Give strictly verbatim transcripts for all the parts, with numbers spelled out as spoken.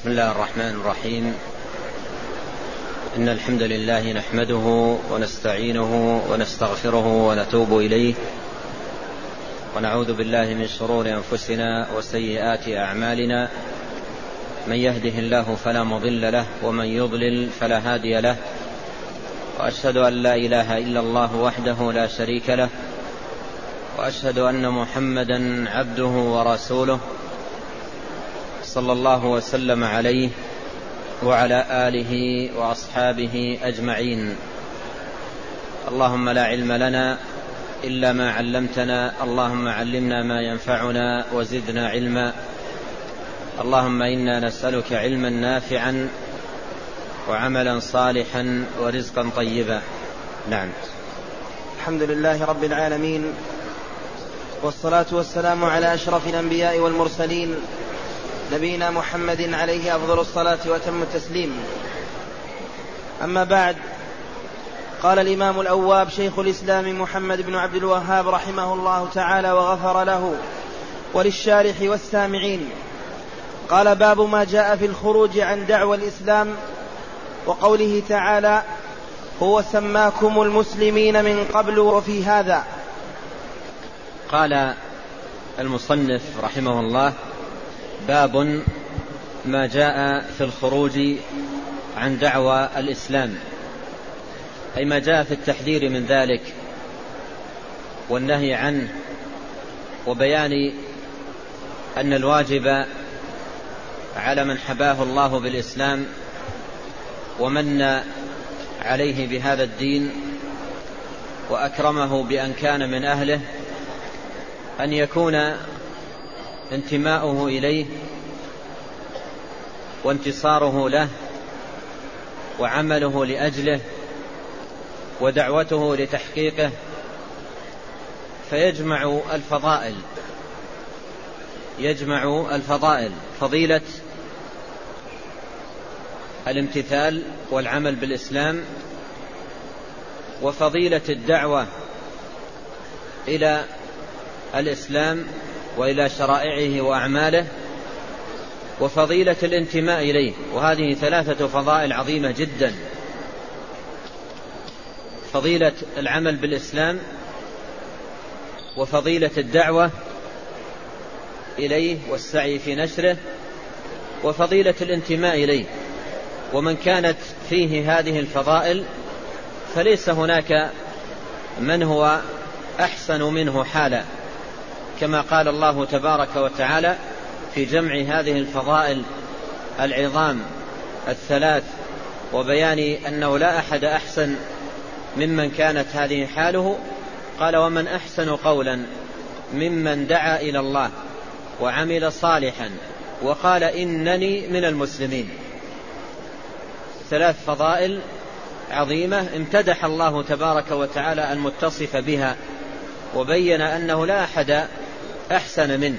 بسم الله الرحمن الرحيم. إن الحمد لله نحمده ونستعينه ونستغفره ونتوب إليه، ونعوذ بالله من شرور أنفسنا وسيئات أعمالنا. من يهده الله فلا مضل له، ومن يضلل فلا هادي له. وأشهد أن لا إله إلا الله وحده لا شريك له، وأشهد أن محمدا عبده ورسوله صلى الله وسلم عليه وعلى آله وأصحابه أجمعين. اللهم لا علم لنا إلا ما علمتنا، اللهم علمنا ما ينفعنا وزدنا علما. اللهم إنا نسألك علما نافعا وعملا صالحا ورزقا طيبا. نعم. الحمد لله رب العالمين، والصلاة والسلام على أشرف الأنبياء والمرسلين، نبينا محمد عليه أفضل الصلاة وأتم التسليم. أما بعد، قال الإمام الأواب شيخ الإسلام محمد بن عبد الوهاب رحمه الله تعالى وغفر له وللشارح والسامعين، قال: باب ما جاء في الخروج عن دعوى الإسلام، وقوله تعالى: هو سماكم المسلمين من قبل وفي هذا. قال المصنف رحمه الله: باب ما جاء في الخروج عن دعوى الإسلام، أي ما جاء في التحذير من ذلك والنهي عنه، وبيان أن الواجب على من حباه الله بالإسلام ومن عليه بهذا الدين وأكرمه بأن كان من أهله أن يكون انتماؤه إليه وانتصاره له وعمله لأجله ودعوته لتحقيقه، فيجمع الفضائل يجمع الفضائل فضيلة الامتثال والعمل بالإسلام، وفضيلة الدعوة إلى الإسلام وإلى شرائعه وأعماله، وفضيلة الانتماء إليه. وهذه ثلاثة فضائل عظيمة جدا: فضيلة العمل بالإسلام، وفضيلة الدعوة إليه والسعي في نشره، وفضيلة الانتماء إليه. ومن كانت فيه هذه الفضائل فليس هناك من هو أحسن منه حالا، كما قال الله تبارك وتعالى في جمع هذه الفضائل العظام الثلاث وبيان أنه لا أحد أحسن ممن كانت هذه حاله. قال: ومن أحسن قولا ممن دعا إلى الله وعمل صالحا وقال إنني من المسلمين. ثلاث فضائل عظيمة امتدح الله تبارك وتعالى المتصف بها، وبين أنه لا أحد أحسن منه.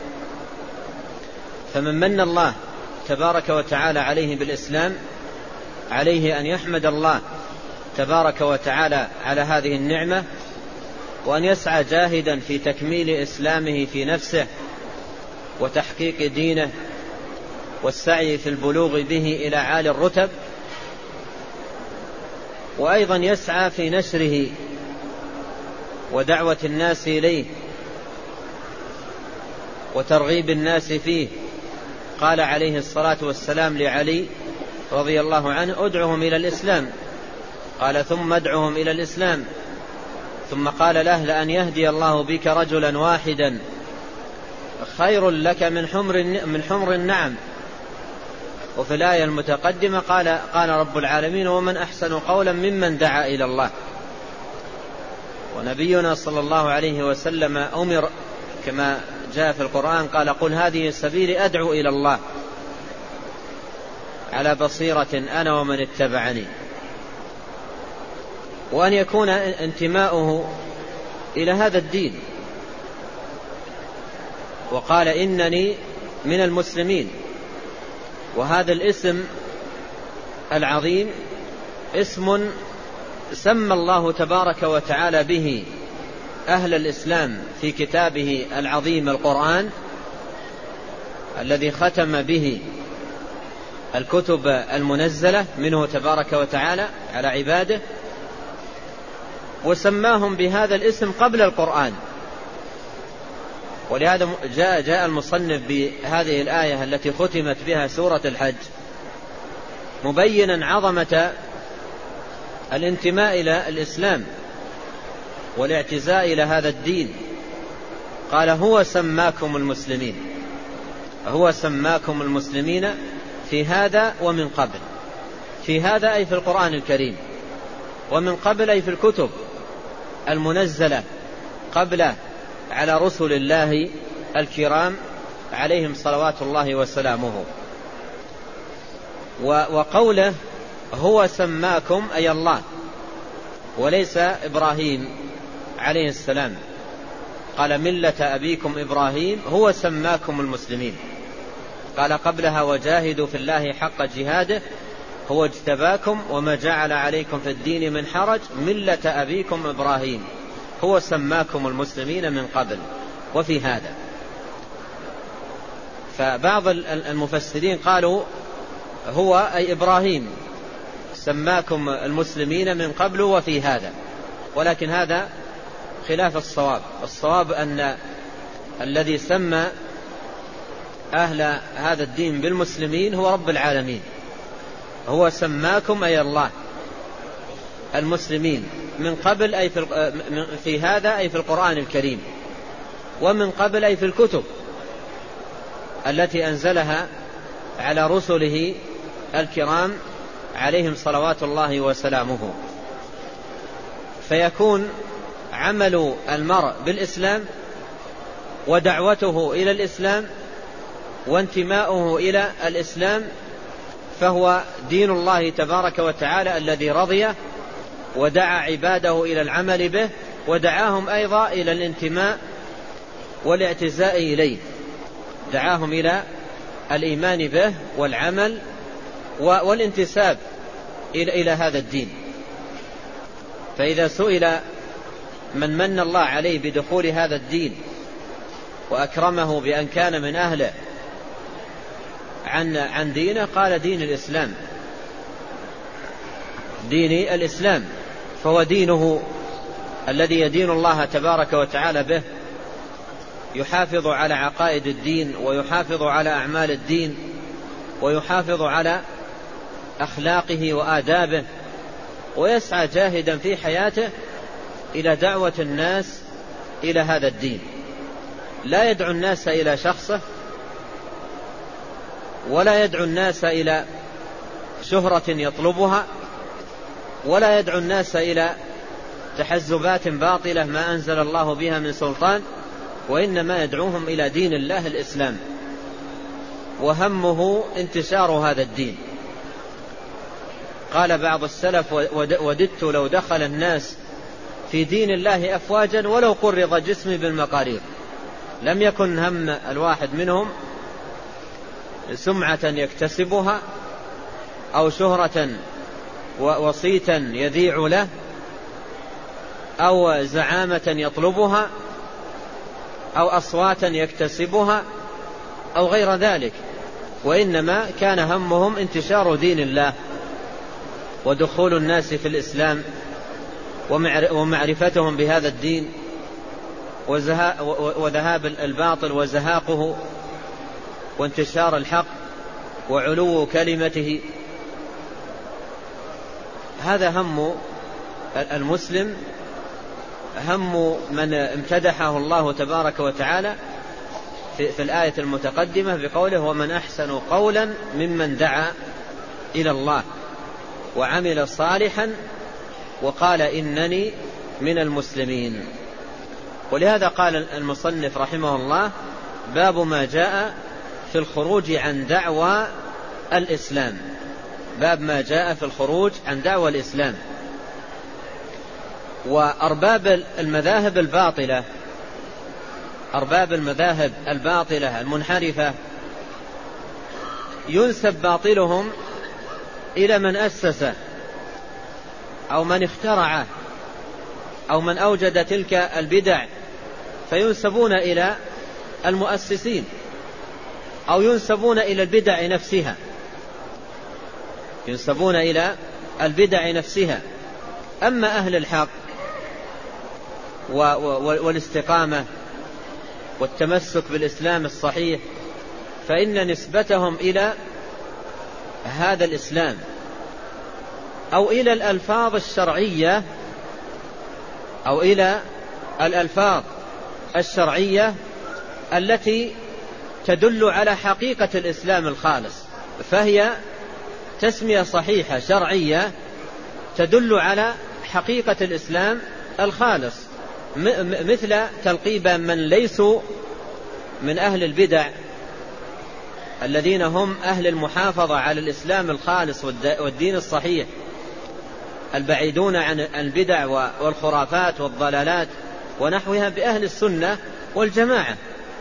فمن من الله تبارك وتعالى عليه بالإسلام عليه أن يحمد الله تبارك وتعالى على هذه النعمة، وأن يسعى جاهدا في تكميل إسلامه في نفسه وتحقيق دينه والسعي في البلوغ به إلى عالي الرتب، وأيضا يسعى في نشره ودعوة الناس إليه وترغيب الناس فيه. قال عليه الصلاة والسلام لعلي رضي الله عنه: ادعهم إلى الإسلام. قال: ثم ادعهم إلى الإسلام. ثم قال له: لأن يهدي الله بك رجلا واحدا خير لك من حمر من حمر النعم. وفي الآية المتقدمة قال قال رب العالمين: ومن أحسن قولا ممن دعا إلى الله. ونبينا صلى الله عليه وسلم أمر كما جاء في القرآن، قال: قل هذه سبيلي أدعو إلى الله على بصيرة أنا ومن اتبعني. وأن يكون انتماؤه إلى هذا الدين. وقال: إنني من المسلمين. وهذا الاسم العظيم اسم سمى الله تبارك وتعالى به أهل الإسلام في كتابه العظيم القرآن، الذي ختم به الكتب المنزلة منه تبارك وتعالى على عباده، وسماهم بهذا الاسم قبل القرآن. ولهذا جاء, جاء المصنف بهذه الآية التي ختمت بها سورة الحج مبينا عظمة الانتماء إلى الإسلام والاعتزاء إلى هذا الدين. قال هو سماكم المسلمين، هو سماكم المسلمين في هذا ومن قبل. في هذا أي في القرآن الكريم، ومن قبل أي في الكتب المنزلة قبل على رسل الله الكرام عليهم صلوات الله وسلامه. وقوله هو سماكم أي الله، وليس إبراهيم عليه السلام. قال ملة أبيكم إبراهيم هو سماكم المسلمين. قال قبلها وجاهدوا في الله حق جهاده هو اجتباكم وما جعل عليكم في الدين من حرج ملة أبيكم إبراهيم هو سماكم المسلمين من قبل وفي هذا. فبعض المفسرين قالوا هو أي إبراهيم سماكم المسلمين من قبل وفي هذا، ولكن هذا خلاف الصواب. الصواب أن الذي سمى أهل هذا الدين بالمسلمين هو رب العالمين. هو سماكم أي الله المسلمين من قبل أي في, في هذا أي في القرآن الكريم، ومن قبل أي في الكتب التي أنزلها على رسله الكرام عليهم صلوات الله وسلامه. فيكون عمل المرء بالإسلام ودعوته إلى الإسلام وانتماؤه إلى الإسلام فهو دين الله تبارك وتعالى الذي رضيه ودعا عباده إلى العمل به، ودعاهم أيضا إلى الانتماء والاعتزاء إليه، دعاهم إلى الإيمان به والعمل والانتساب إلى هذا الدين. فإذا سئل من من الله عليه بدخول هذا الدين وأكرمه بأن كان من أهله عن عن دينه قال دين الإسلام، دين الإسلام، فهو دينه الذي يدين الله تبارك وتعالى به، يحافظ على عقائد الدين ويحافظ على أعمال الدين ويحافظ على أخلاقه وآدابه، ويسعى جاهدا في حياته إلى دعوة الناس إلى هذا الدين. لا يدعو الناس إلى شخصه، ولا يدعو الناس إلى شهرة يطلبها، ولا يدعو الناس إلى تحزبات باطلة ما أنزل الله بها من سلطان، وإنما يدعوهم إلى دين الله الإسلام، وهمه انتشار هذا الدين. قال بعض السلف وددت لو دخل الناس في دين الله أفواجا ولو قرض جسمي بالمقارير. لم يكن هم الواحد منهم سمعة يكتسبها أو شهرة وصيتا يذيع له أو زعامة يطلبها أو أصواتا يكتسبها أو غير ذلك، وإنما كان همهم انتشار دين الله ودخول الناس في الإسلام ومعرفتهم بهذا الدين وذهاب الباطل وزهاقه وانتشار الحق وعلو كلمته. هذا هم المسلم، هم من امتدحه الله تبارك وتعالى في الآية المتقدمة بقوله ومن أحسن قولا ممن دعا إلى الله وعمل صالحا وقال إنني من المسلمين. ولهذا قال المصنف رحمه الله باب ما جاء في الخروج عن دعوى الإسلام، باب ما جاء في الخروج عن دعوى الإسلام. وأرباب المذاهب الباطلة، أرباب المذاهب الباطلة المنحرفة ينسب باطلهم إلى من أسسه أو من اخترعه أو من أوجد تلك البدع، فينسبون إلى المؤسسين أو ينسبون إلى البدع نفسها، ينسبون إلى البدع نفسها. أما أهل الحق والاستقامة والتمسك بالإسلام الصحيح فإن نسبتهم إلى هذا الإسلام أو إلى الألفاظ الشرعية أو إلى الألفاظ الشرعية التي تدل على حقيقة الإسلام الخالص، فهي تسمية صحيحة شرعية تدل على حقيقة الإسلام الخالص، مثل تلقيب من ليسوا من أهل البدع الذين هم أهل المحافظة على الإسلام الخالص والدين الصحيح البعيدون عن البدع والخرافات والضلالات ونحوها بأهل السنة والجماعة.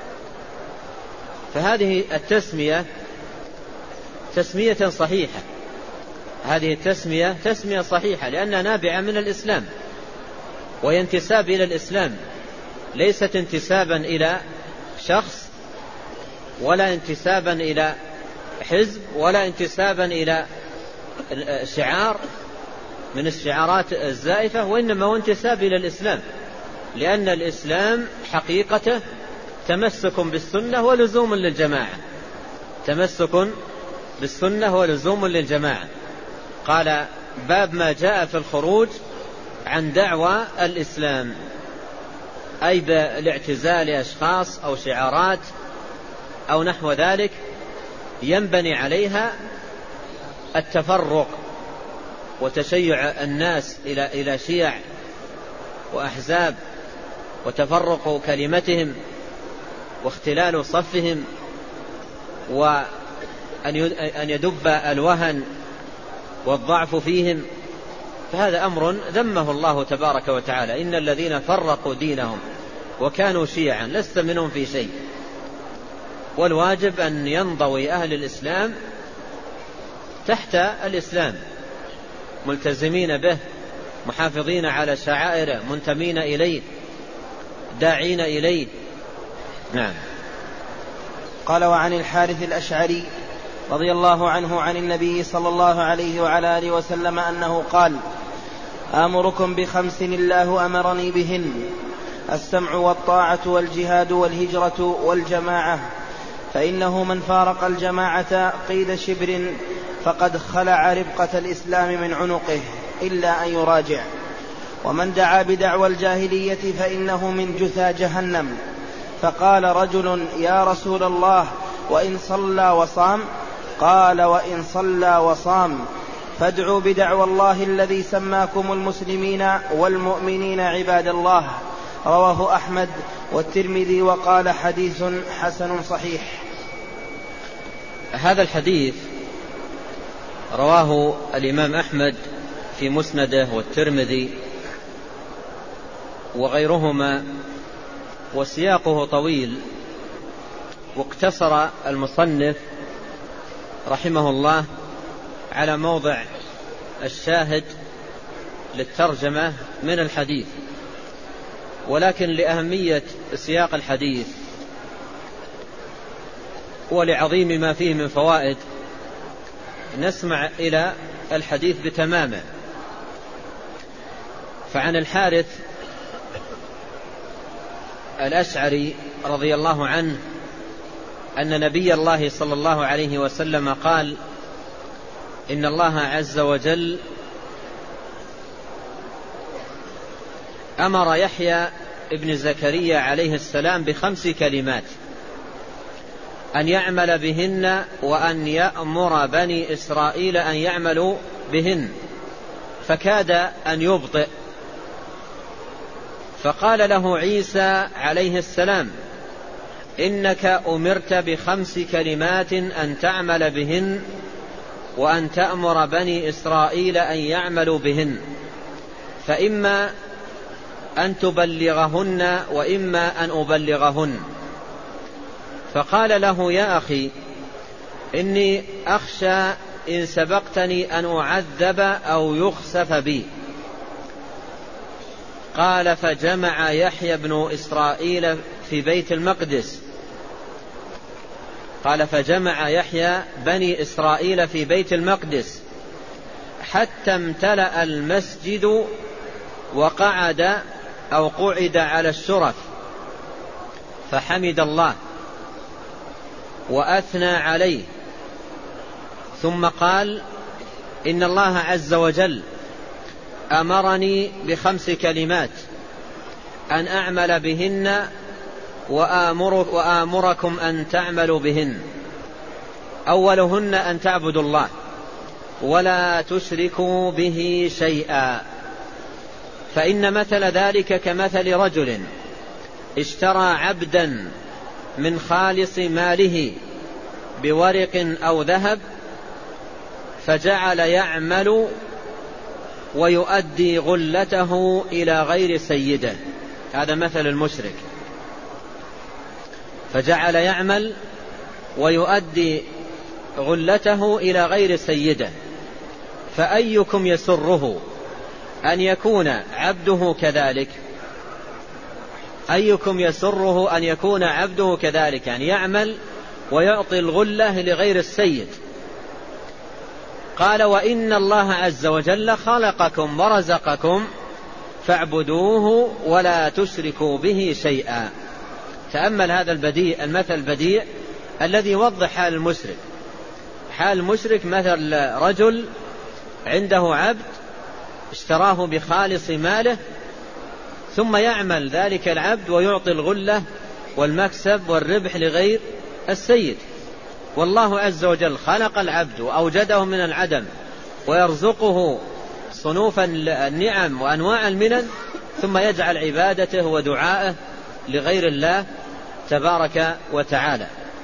فهذه التسمية تسمية صحيحة، هذه التسمية تسمية صحيحة لأنها نابعة من الإسلام وينتساب إلى الإسلام، ليست انتسابا إلى شخص ولا انتسابا إلى حزب ولا انتسابا إلى شعار من الشعارات الزائفة، وإنما هو انتساب إلى الإسلام، لأن الإسلام حقيقته تمسك بالسنة ولزوم للجماعة، تمسك بالسنة ولزوم للجماعة. قال باب ما جاء في الخروج عن دعوى الإسلام، أي بالاعتزال أشخاص أو شعارات أو نحو ذلك ينبني عليها التفرق وتشيع الناس إلى إلى شيع وأحزاب وتفرق كلمتهم واختلال صفهم وأن يدب الوهن والضعف فيهم، فهذا أمر ذمه الله تبارك وتعالى: إن الذين فرقوا دينهم وكانوا شيعا لست منهم في شيء. والواجب أن ينضوي أهل الإسلام تحت الإسلام ملتزمين به، محافظين على شعائره، منتمين إليه، داعين إليه. نعم. قال: وعن الحارث الأشعري رضي الله عنه عن النبي صلى الله عليه وعلى آله وسلم أنه قال: آمركم بخمس الله أمرني بهن: السمع والطاعة والجهاد والهجرة والجماعة، فإنه من فارق الجماعة قيد شبر فقد خلع ربقة الإسلام من عنقه إلا أن يراجع، ومن دعا بدعوى الجاهلية فإنه من جثى جهنم. فقال رجل: يا رسول الله، وإن صلى وصام؟ قال: وإن صلى وصام فادعوا بدعوى الله الذي سماكم المسلمين والمؤمنين عباد الله. رواه أحمد والترمذي وقال: حديث حسن صحيح. هذا الحديث رواه الإمام أحمد في مسنده والترمذي وغيرهما، وسياقه طويل، واقتصر المصنف رحمه الله على موضع الشاهد للترجمة من الحديث، ولكن لأهمية سياق الحديث ولعظيم ما فيه من فوائد نسمع إلى الحديث بتمامه. فعن الحارث الأشعري رضي الله عنه أن نبي الله صلى الله عليه وسلم قال: إن الله عز وجل أمر يحيى ابن زكريا عليه السلام بخمس كلمات أن يعمل بهن وأن يأمر بني إسرائيل أن يعملوا بهن، فكاد أن يبطئ، فقال له عيسى عليه السلام: إنك أمرت بخمس كلمات أن تعمل بهن وأن تأمر بني إسرائيل أن يعملوا بهن، فإما أن تبلغهن وإما أن أبلغهن. فقال له: يا أخي، إني أخشى إن سبقتني أن أعذب أو يخسف بي. قال: فجمع يحيى بن إسرائيل في بيت المقدس قال فجمع يحيى بني إسرائيل في بيت المقدس حتى امتلأ المسجد وقعد أو قعد على الشرف فحمد الله وأثنى عليه، ثم قال: إن الله عز وجل أمرني بخمس كلمات أن أعمل بهن وآمرك وآمركم أن تعملوا بهن. أولهن أن تعبدوا الله ولا تشركوا به شيئا، فإن مثل ذلك كمثل رجل اشترى عبدا من خالص ماله بورق أو ذهب فجعل يعمل ويؤدي غلته إلى غير سيده. هذا مثل المشرك، فجعل يعمل ويؤدي غلته إلى غير سيده. فأيكم يسره أن يكون عبده كذلك؟ أيكم يسره أن يكون عبده كذلك، يعني يعمل ويعطي الغلة لغير السيد؟ قال: وإن الله عز وجل خلقكم ورزقكم فاعبدوه ولا تشركوا به شيئا. تأمل هذا البديع، المثل البديع الذي يوضح حال المشرك. حال المشرك مثل رجل عنده عبد اشتراه بخالص ماله، ثم يعمل ذلك العبد ويعطي الغلة والمكسب والربح لغير السيد. والله عز وجل خلق العبد وأوجده من العدم ويرزقه صنوف النعم وأنواع المنن، ثم يجعل عبادته ودعائه لغير الله تبارك وتعالى.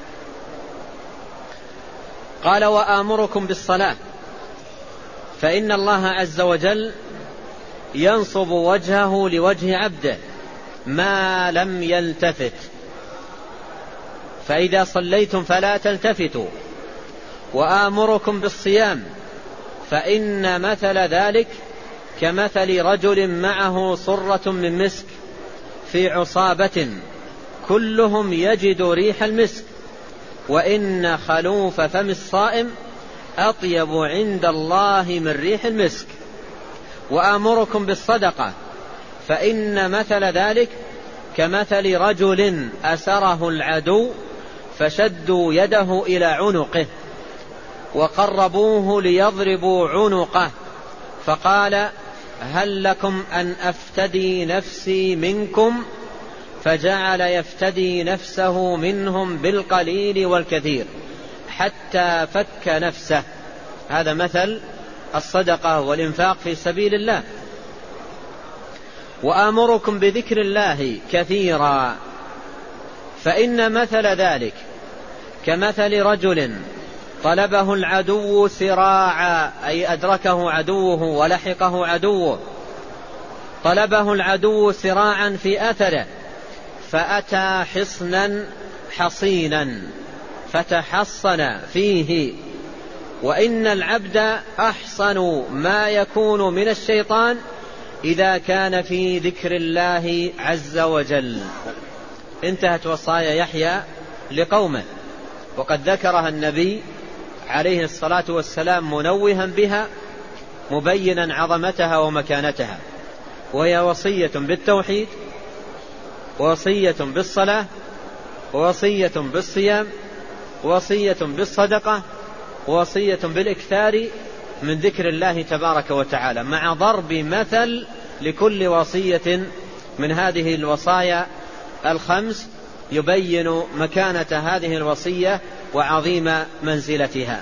قال: وآمركم بالصلاة، فإن الله عز وجل ينصب وجهه لوجه عبده ما لم يلتفت، فإذا صليتم فلا تلتفتوا. وآمركم بالصيام، فإن مثل ذلك كمثل رجل معه صرة من مسك في عصابة كلهم يجد ريح المسك، وإن خلوف فم الصائم أطيب عند الله من ريح المسك. وآمركم بالصدقة، فإن مثل ذلك كمثل رجل أسره العدو فشدوا يده إلى عنقه وقربوه ليضربوا عنقه، فقال: هل لكم أن أفتدي نفسي منكم؟ فجعل يفتدي نفسه منهم بالقليل والكثير حتى فك نفسه. هذا مثل الصدقة والإنفاق في سبيل الله. وآمركم بذكر الله كثيرا، فإن مثل ذلك كمثل رجل طلبه العدو سراعا، أي أدركه عدوه ولحقه عدوه، طلبه العدو سراعا في أثره فأتى حصنا حصينا فتحصن فيه. وإن العبد أحصن ما يكون من الشيطان إذا كان في ذكر الله عز وجل. انتهت وصايا يحيى لقومه، وقد ذكرها النبي عليه الصلاة والسلام منوها بها مبينا عظمتها ومكانتها، وهي وصية بالتوحيد، ووصية بالصلاة، ووصية بالصيام، ووصية بالصدقة، ووصية بالإكثار من ذكر الله تبارك وتعالى، مع ضرب مثل لكل وصية من هذه الوصايا الخمس يبين مكانة هذه الوصية وعظيم منزلتها.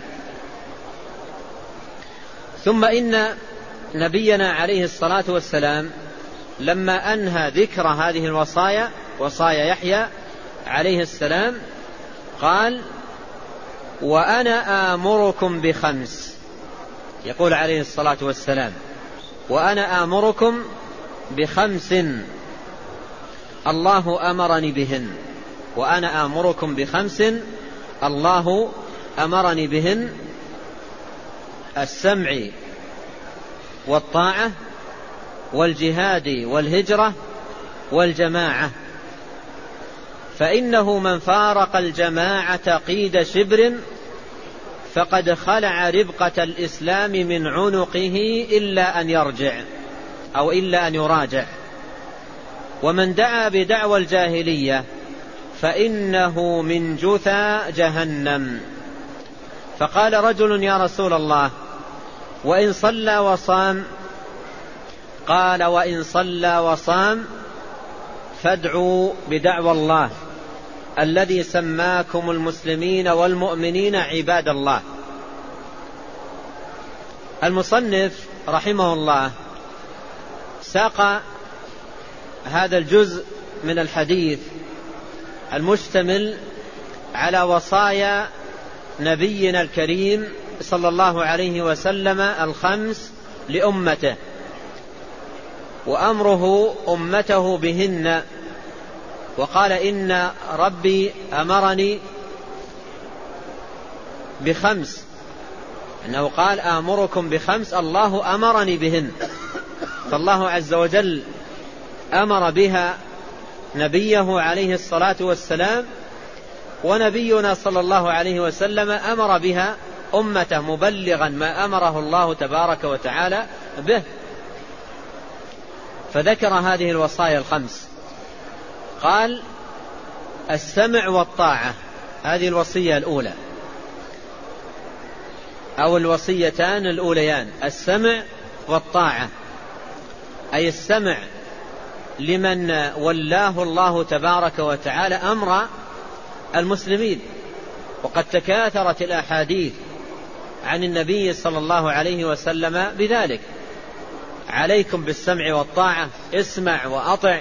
ثم إن نبينا عليه الصلاة والسلام لما أنهى ذكر هذه الوصايا، وصايا يحيى عليه السلام، قال: وأنا آمركم بخمس. يقول عليه الصلاة والسلام: وأنا آمركم بخمس الله أمرني بهن. وأنا آمركم بخمس الله أمرني بهن: السمع والطاعة والجهاد والهجرة والجماعة، فإنه من فارق الجماعة قيد شبر فقد خلع ربقة الإسلام من عنقه إلا أن يرجع أو إلا أن يراجع. ومن دعا بدعوى الجاهلية فإنه من جثى جهنم. فقال رجل: يا رسول الله، وإن صلى وصام؟ قال: وإن صلى وصام فادعوا بدعوى الله الذي سماكم المسلمين والمؤمنين عباد الله. المصنف رحمه الله ساق هذا الجزء من الحديث المشتمل على وصايا نبينا الكريم صلى الله عليه وسلم الخمس لأمته، وأمره أمته بهن. وقال: إن ربي أمرني بخمس، أنه قال: آمركم بخمس، الله أمرني بهن. فالله عز وجل أمر بها نبيه عليه الصلاة والسلام، ونبينا صلى الله عليه وسلم أمر بها أمته مبلغا ما أمره الله تبارك وتعالى به. فذكر هذه الوصايا الخمس، قال: السمع والطاعة، هذه الوصية الأولى أو الوصيتان الأوليان، السمع والطاعة، أي السمع لمن ولاه الله تبارك وتعالى أمر المسلمين. وقد تكاثرت الأحاديث عن النبي صلى الله عليه وسلم بذلك: عليكم بالسمع والطاعة، اسمع وأطع.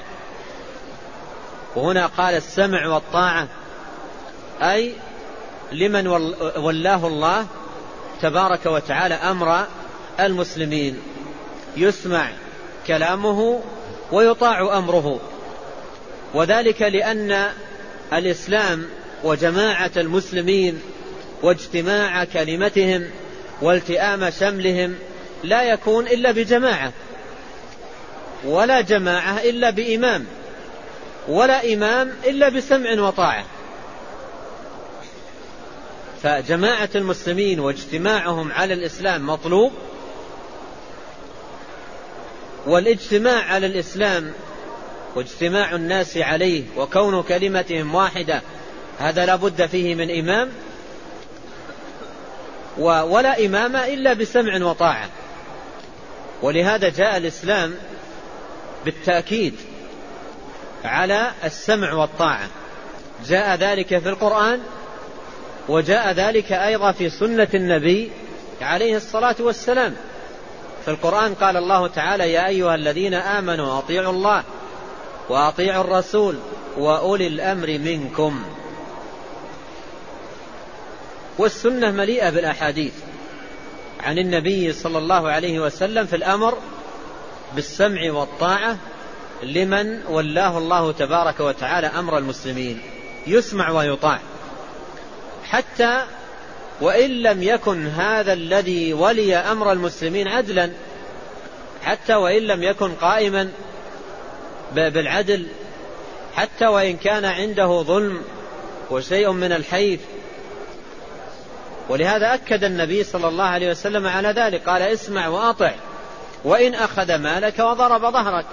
وهنا قال السمع والطاعة أي لمن ولاه الله تبارك وتعالى أمر المسلمين، يسمع كلامه ويطاع أمره. وذلك لأن الإسلام وجماعة المسلمين واجتماع كلمتهم والتئام شملهم لا يكون إلا بجماعة، ولا جماعة إلا بإمام، ولا إمام إلا بسمع وطاعة. فجماعة المسلمين واجتماعهم على الإسلام مطلوب، والاجتماع على الإسلام واجتماع الناس عليه وكون كلمتهم واحدة هذا لا بد فيه من إمام، ولا إمام إلا بسمع وطاعة. ولهذا جاء الإسلام بالتأكيد على السمع والطاعة، جاء ذلك في القرآن، وجاء ذلك أيضا في سنة النبي عليه الصلاة والسلام. في القرآن قال الله تعالى: يا أيها الذين آمنوا أطيعوا الله وأطيعوا الرسول وأولي الأمر منكم. والسنة مليئة بالأحاديث عن النبي صلى الله عليه وسلم في الأمر بالسمع والطاعة لمن ولاه الله تبارك وتعالى أمر المسلمين، يسمع ويطاع، حتى وإن لم يكن هذا الذي ولي أمر المسلمين عدلا، حتى وإن لم يكن قائما بالعدل، حتى وإن كان عنده ظلم وشيء من الحيف. ولهذا أكد النبي صلى الله عليه وسلم على ذلك، قال: اسمع وأطع وإن أخذ مالك وضرب ظهرك.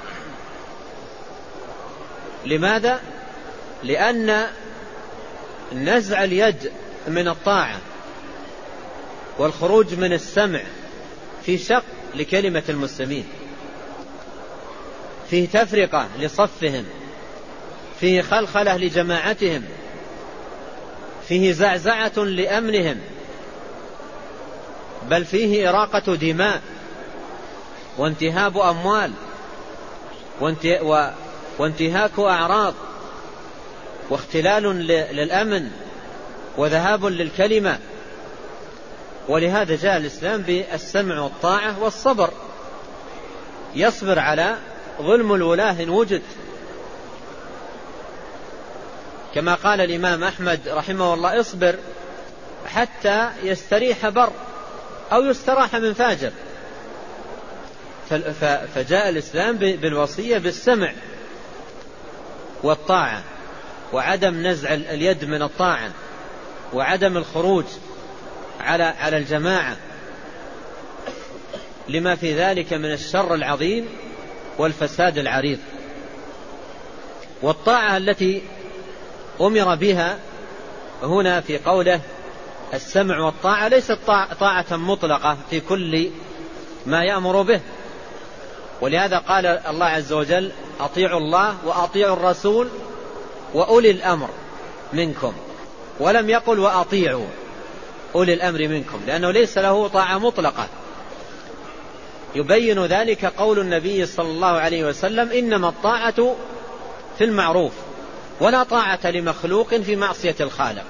لماذا؟ لأن نزع اليد من الطاعة والخروج من السمع في شق لكلمة المسلمين، فيه تفرقة لصفهم، فيه خلخلة لجماعتهم، فيه زعزعة لأمنهم، بل فيه إراقة دماء وانتهاب أموال وانتهاك أعراض واختلال للأمن وذهاب للكلمة. ولهذا جاء الإسلام بالسمع والطاعة والصبر، يصبر على ظلم الولاة إن وجد، كما قال الإمام أحمد رحمه الله: اصبر حتى يستريح بر أو يستراح من فاجر. فجاء الإسلام بالوصية بالسمع والطاعة، وعدم نزع اليد من الطاعة، وعدم الخروج على على الجماعة لما في ذلك من الشر العظيم والفساد العريض. والطاعة التي أمر بها هنا في قوله السمع والطاعة ليست طاعة مطلقة في كل ما يأمر به، ولهذا قال الله عز وجل أطيعوا الله وأطيعوا الرسول وأولي الأمر منكم، ولم يقل وأطيعوا أولي الأمر منكم، لأنه ليس له طاعة مطلقة. يبين ذلك قول النبي صلى الله عليه وسلم إنما الطاعة في المعروف ولا طاعة لمخلوق في معصية الخالق.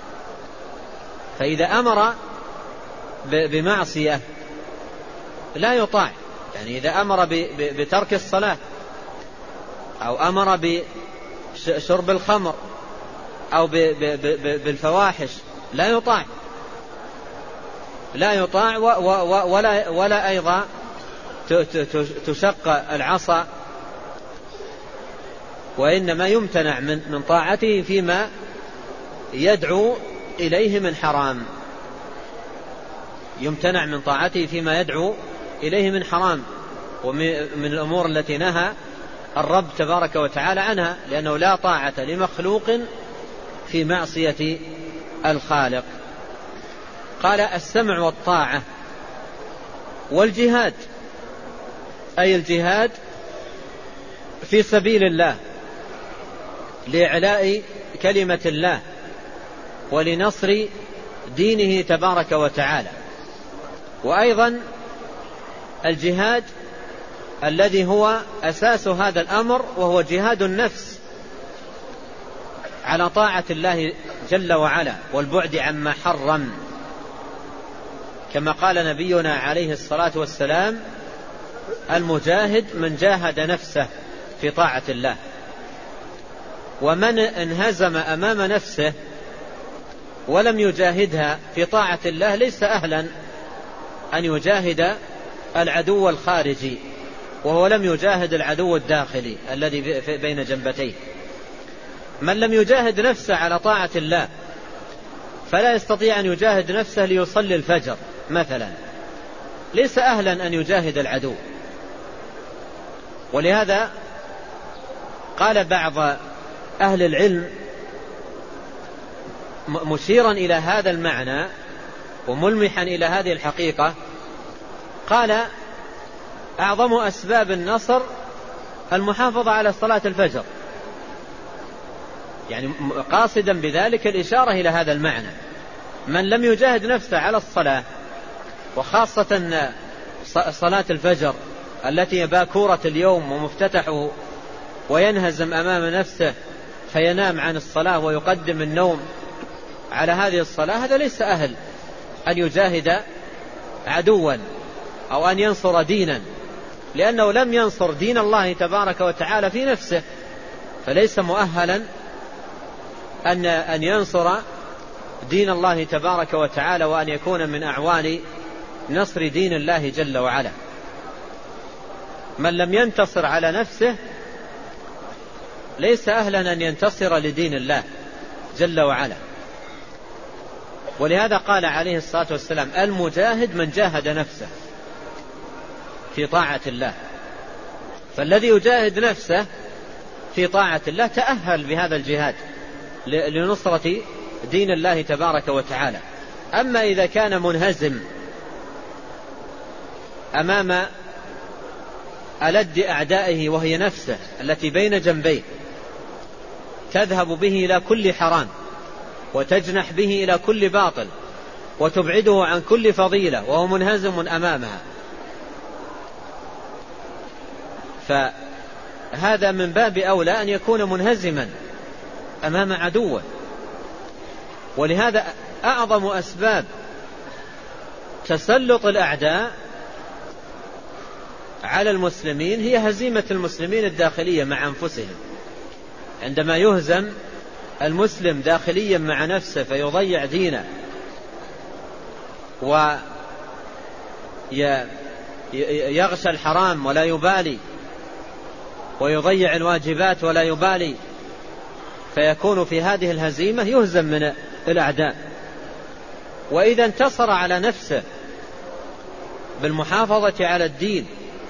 فإذا أمر بمعصية لا يطاع، يعني إذا أمر بترك الصلاة أو أمر بشرب الخمر أو بالفواحش لا يطاع لا يطاع ولا, ولا أيضا تشق العصا، وإنما يمتنع من طاعته فيما يدعو إليه من حرام، يمتنع من طاعته فيما يدعو إليه من حرام ومن الأمور التي نهى الرب تبارك وتعالى عنها، لأنه لا طاعة لمخلوق في معصية الخالق. قال السمع والطاعة والجهاد، أي الجهاد في سبيل الله لإعلاء كلمة الله ولنصر دينه تبارك وتعالى. وأيضا الجهاد الذي هو أساس هذا الأمر وهو جهاد النفس على طاعة الله جل وعلا والبعد عما حرم، كما قال نبينا عليه الصلاة والسلام المجاهد من جاهد نفسه في طاعة الله. ومن انهزم أمام نفسه ولم يجاهدها في طاعة الله ليس أهلا أن يجاهد العدو الخارجي، وهو لم يجاهد العدو الداخلي الذي بين جنبتيه. من لم يجاهد نفسه على طاعة الله فلا يستطيع أن يجاهد نفسه ليصلي الفجر مثلا، ليس أهلا أن يجاهد العدو. ولهذا قال بعض أهل العلم مشيرا إلى هذا المعنى وملمحا إلى هذه الحقيقة، قال أعظم أسباب النصر المحافظة على صلاة الفجر، يعني قاصدا بذلك الإشارة إلى هذا المعنى. من لم يجاهد نفسه على الصلاة، وخاصة صلاة الفجر التي باكورة اليوم ومفتتحه، وينهزم أمام نفسه فينام عن الصلاة ويقدم النوم على هذه الصلاة، هذا ليس أهل أن يجاهد عدوا أو أن ينصر دينا، لأنه لم ينصر دين الله تبارك وتعالى في نفسه، فليس مؤهلا أن أن ينصر دين الله تبارك وتعالى وأن يكون من أعوان نصر دين الله جل وعلا. من لم ينتصر على نفسه ليس أهلا أن ينتصر لدين الله جل وعلا. ولهذا قال عليه الصلاة والسلام المجاهد من جاهد نفسه في طاعة الله. فالذي يجاهد نفسه في طاعة الله تأهل بهذا الجهاد لنصرة دين الله تبارك وتعالى. أما إذا كان منهزم أمام ألد أعدائه وهي نفسه التي بين جنبيه، تذهب به إلى كل حرام وتجنح به إلى كل باطل وتبعده عن كل فضيلة وهو منهزم أمامها، فهذا من باب أولى أن يكون منهزما أمام عدوه. ولهذا أعظم أسباب تسلط الأعداء على المسلمين هي هزيمة المسلمين الداخلية مع أنفسهم. عندما يهزم المسلم داخليا مع نفسه فيضيع دينه ويغشى الحرام ولا يبالي ويضيع الواجبات ولا يبالي، فيكون في هذه الهزيمة يهزم من الأعداء. وإذا انتصر على نفسه بالمحافظة على الدين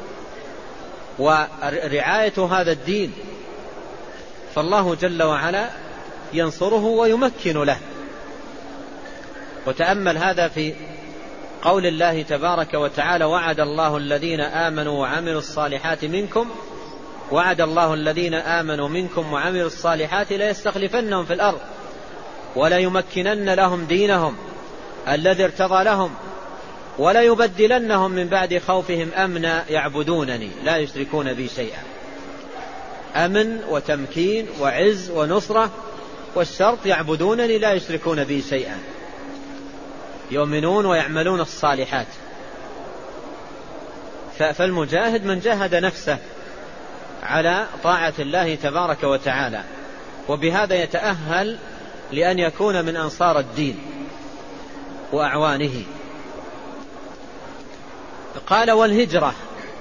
ورعاية هذا الدين فالله جل وعلا ينصره ويمكن له. وتأمل هذا في قول الله تبارك وتعالى: وعد الله الذين آمنوا وعملوا الصالحات منكم وعد الله الذين آمنوا منكم وعملوا الصالحات ليستخلفنهم في الأرض ولا يمكنن لهم دينهم الذي ارتضى لهم ولا يبدلنهم من بعد خوفهم أمنا يعبدونني لا يشركون بي شيئا. أمن وتمكين وعز ونصرة، والشرط يعبدونني لا يشركون بي شيئا، يؤمنون ويعملون الصالحات. فالمجاهد من جاهد نفسه على طاعة الله تبارك وتعالى، وبهذا يتأهل لأن يكون من أنصار الدين وأعوانه. قال: والهجرة.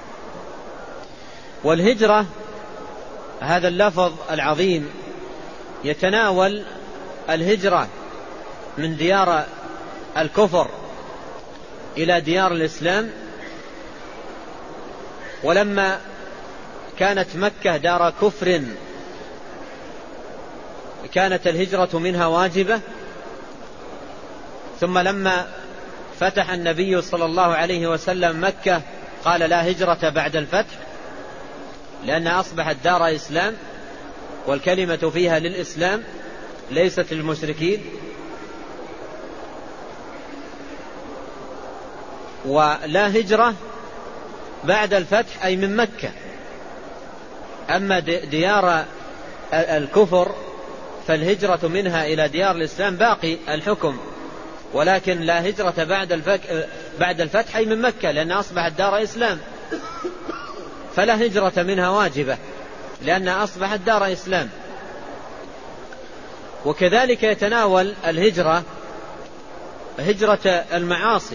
والهجرة هذا اللفظ العظيم يتناول الهجرة من ديار الكفر إلى ديار الإسلام. ولما كانت مكة دار كفر كانت الهجرة منها واجبة، ثم لما فتح النبي صلى الله عليه وسلم مكة قال: لا هجرة بعد الفتح، لأنها أصبحت دار إسلام والكلمة فيها للإسلام ليست للمشركين. ولا هجرة بعد الفتح أي من مكة. أما ديار الكفر فالهجرة منها إلى ديار الإسلام باقي الحكم، ولكن لا هجرة بعد الفتح, بعد الفتح أي من مكة، لأنها أصبحت دار إسلام، فلا هجرة منها واجبة لأنها أصبحت دار إسلام. وكذلك يتناول الهجرة هجرة المعاصي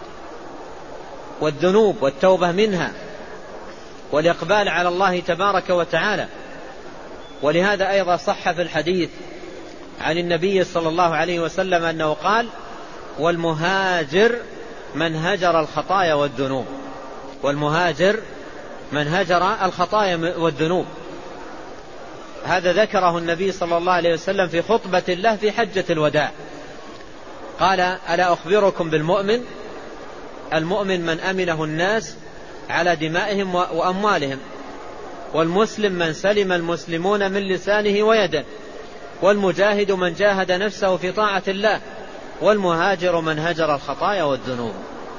والذنوب والتوبة منها والإقبال على الله تبارك وتعالى. ولهذا أيضا صح في الحديث عن النبي صلى الله عليه وسلم أنه قال: والمهاجر من هجر الخطايا والذنوب. والمهاجر من هجر الخطايا والذنوب. هذا ذكره النبي صلى الله عليه وسلم في خطبة له في حجة الوداع، قال: ألا أخبركم بالمؤمن؟ المؤمن من أمنه الناس على دمائهم وأموالهم، والمسلم من سلم المسلمون من لسانه ويده، والمجاهد من جاهد نفسه في طاعة الله، والمهاجر من هجر الخطايا والذنوب.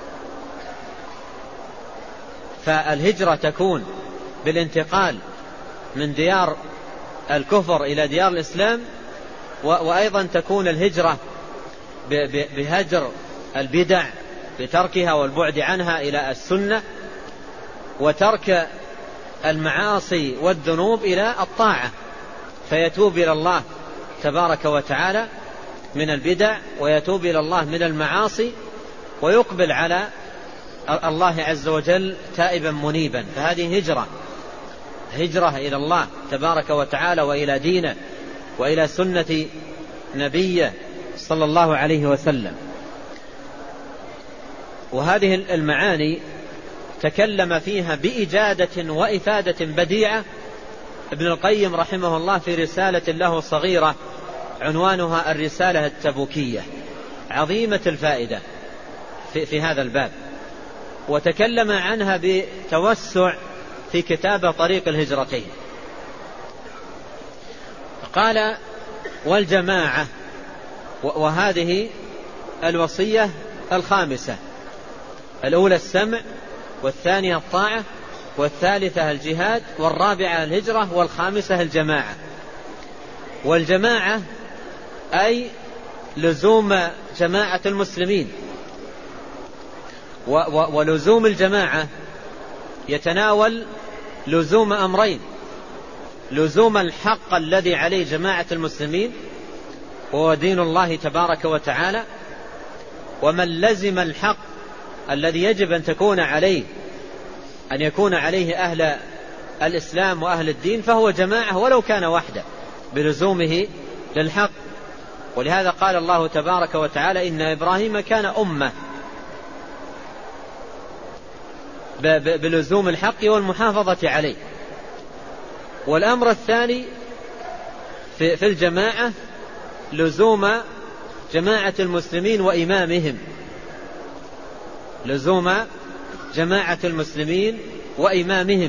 فالهجرة تكون بالانتقال من ديار الكفر إلى ديار الإسلام، وأيضا تكون الهجرة بهجر البدع بتركها والبعد عنها إلى السنة، وترك المعاصي والذنوب إلى الطاعة، فيتوب إلى الله تبارك وتعالى من البدع ويتوب إلى الله من المعاصي ويقبل على الله عز وجل تائبا منيبا. فهذه هجرة هجرة إلى الله تبارك وتعالى وإلى دينه وإلى سنة نبيه صلى الله عليه وسلم. وهذه المعاني تكلم فيها بإجادة وإفادة بديعة ابن القيم رحمه الله في رسالة له صغيرة عنوانها الرسالة التبوكية، عظيمة الفائدة في, في هذا الباب، وتكلم عنها بتوسع في كتاب طريق الهجرتين. قال: والجماعة. وهذه الوصية الخامسة، الأولى السمع، والثانية الطاعة، والثالثة الجهاد، والرابعة الهجرة، والخامسة الجماعة. والجماعة أي لزوم جماعة المسلمين. ولزوم الجماعة يتناول لزوم أمرين: لزوم الحق الذي عليه جماعة المسلمين وهو دين الله تبارك وتعالى، ومن لزم الحق الذي يجب أن تكون عليه أن يكون عليه أهل الإسلام وأهل الدين فهو جماعة ولو كان وحده بلزومه للحق. ولهذا قال الله تبارك وتعالى إن إبراهيم كان أمة بلزوم الحق والمحافظة عليه. والأمر الثاني في الجماعة لزوم جماعة المسلمين وإمامهم، لزوم جماعة المسلمين وإمامهم.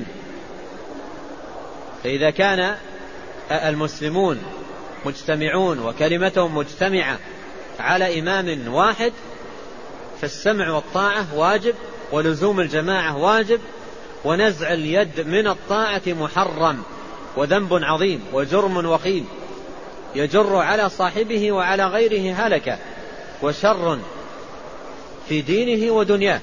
فإذا كان المسلمون مجتمعون وكلمتهم مجتمعة على إمام واحد فالسمع والطاعة واجب، ولزوم الجماعة واجب، ونزع اليد من الطاعة محرم وذنب عظيم وجرم وخيم يجر على صاحبه وعلى غيره هلكة وشر في دينه ودنياه.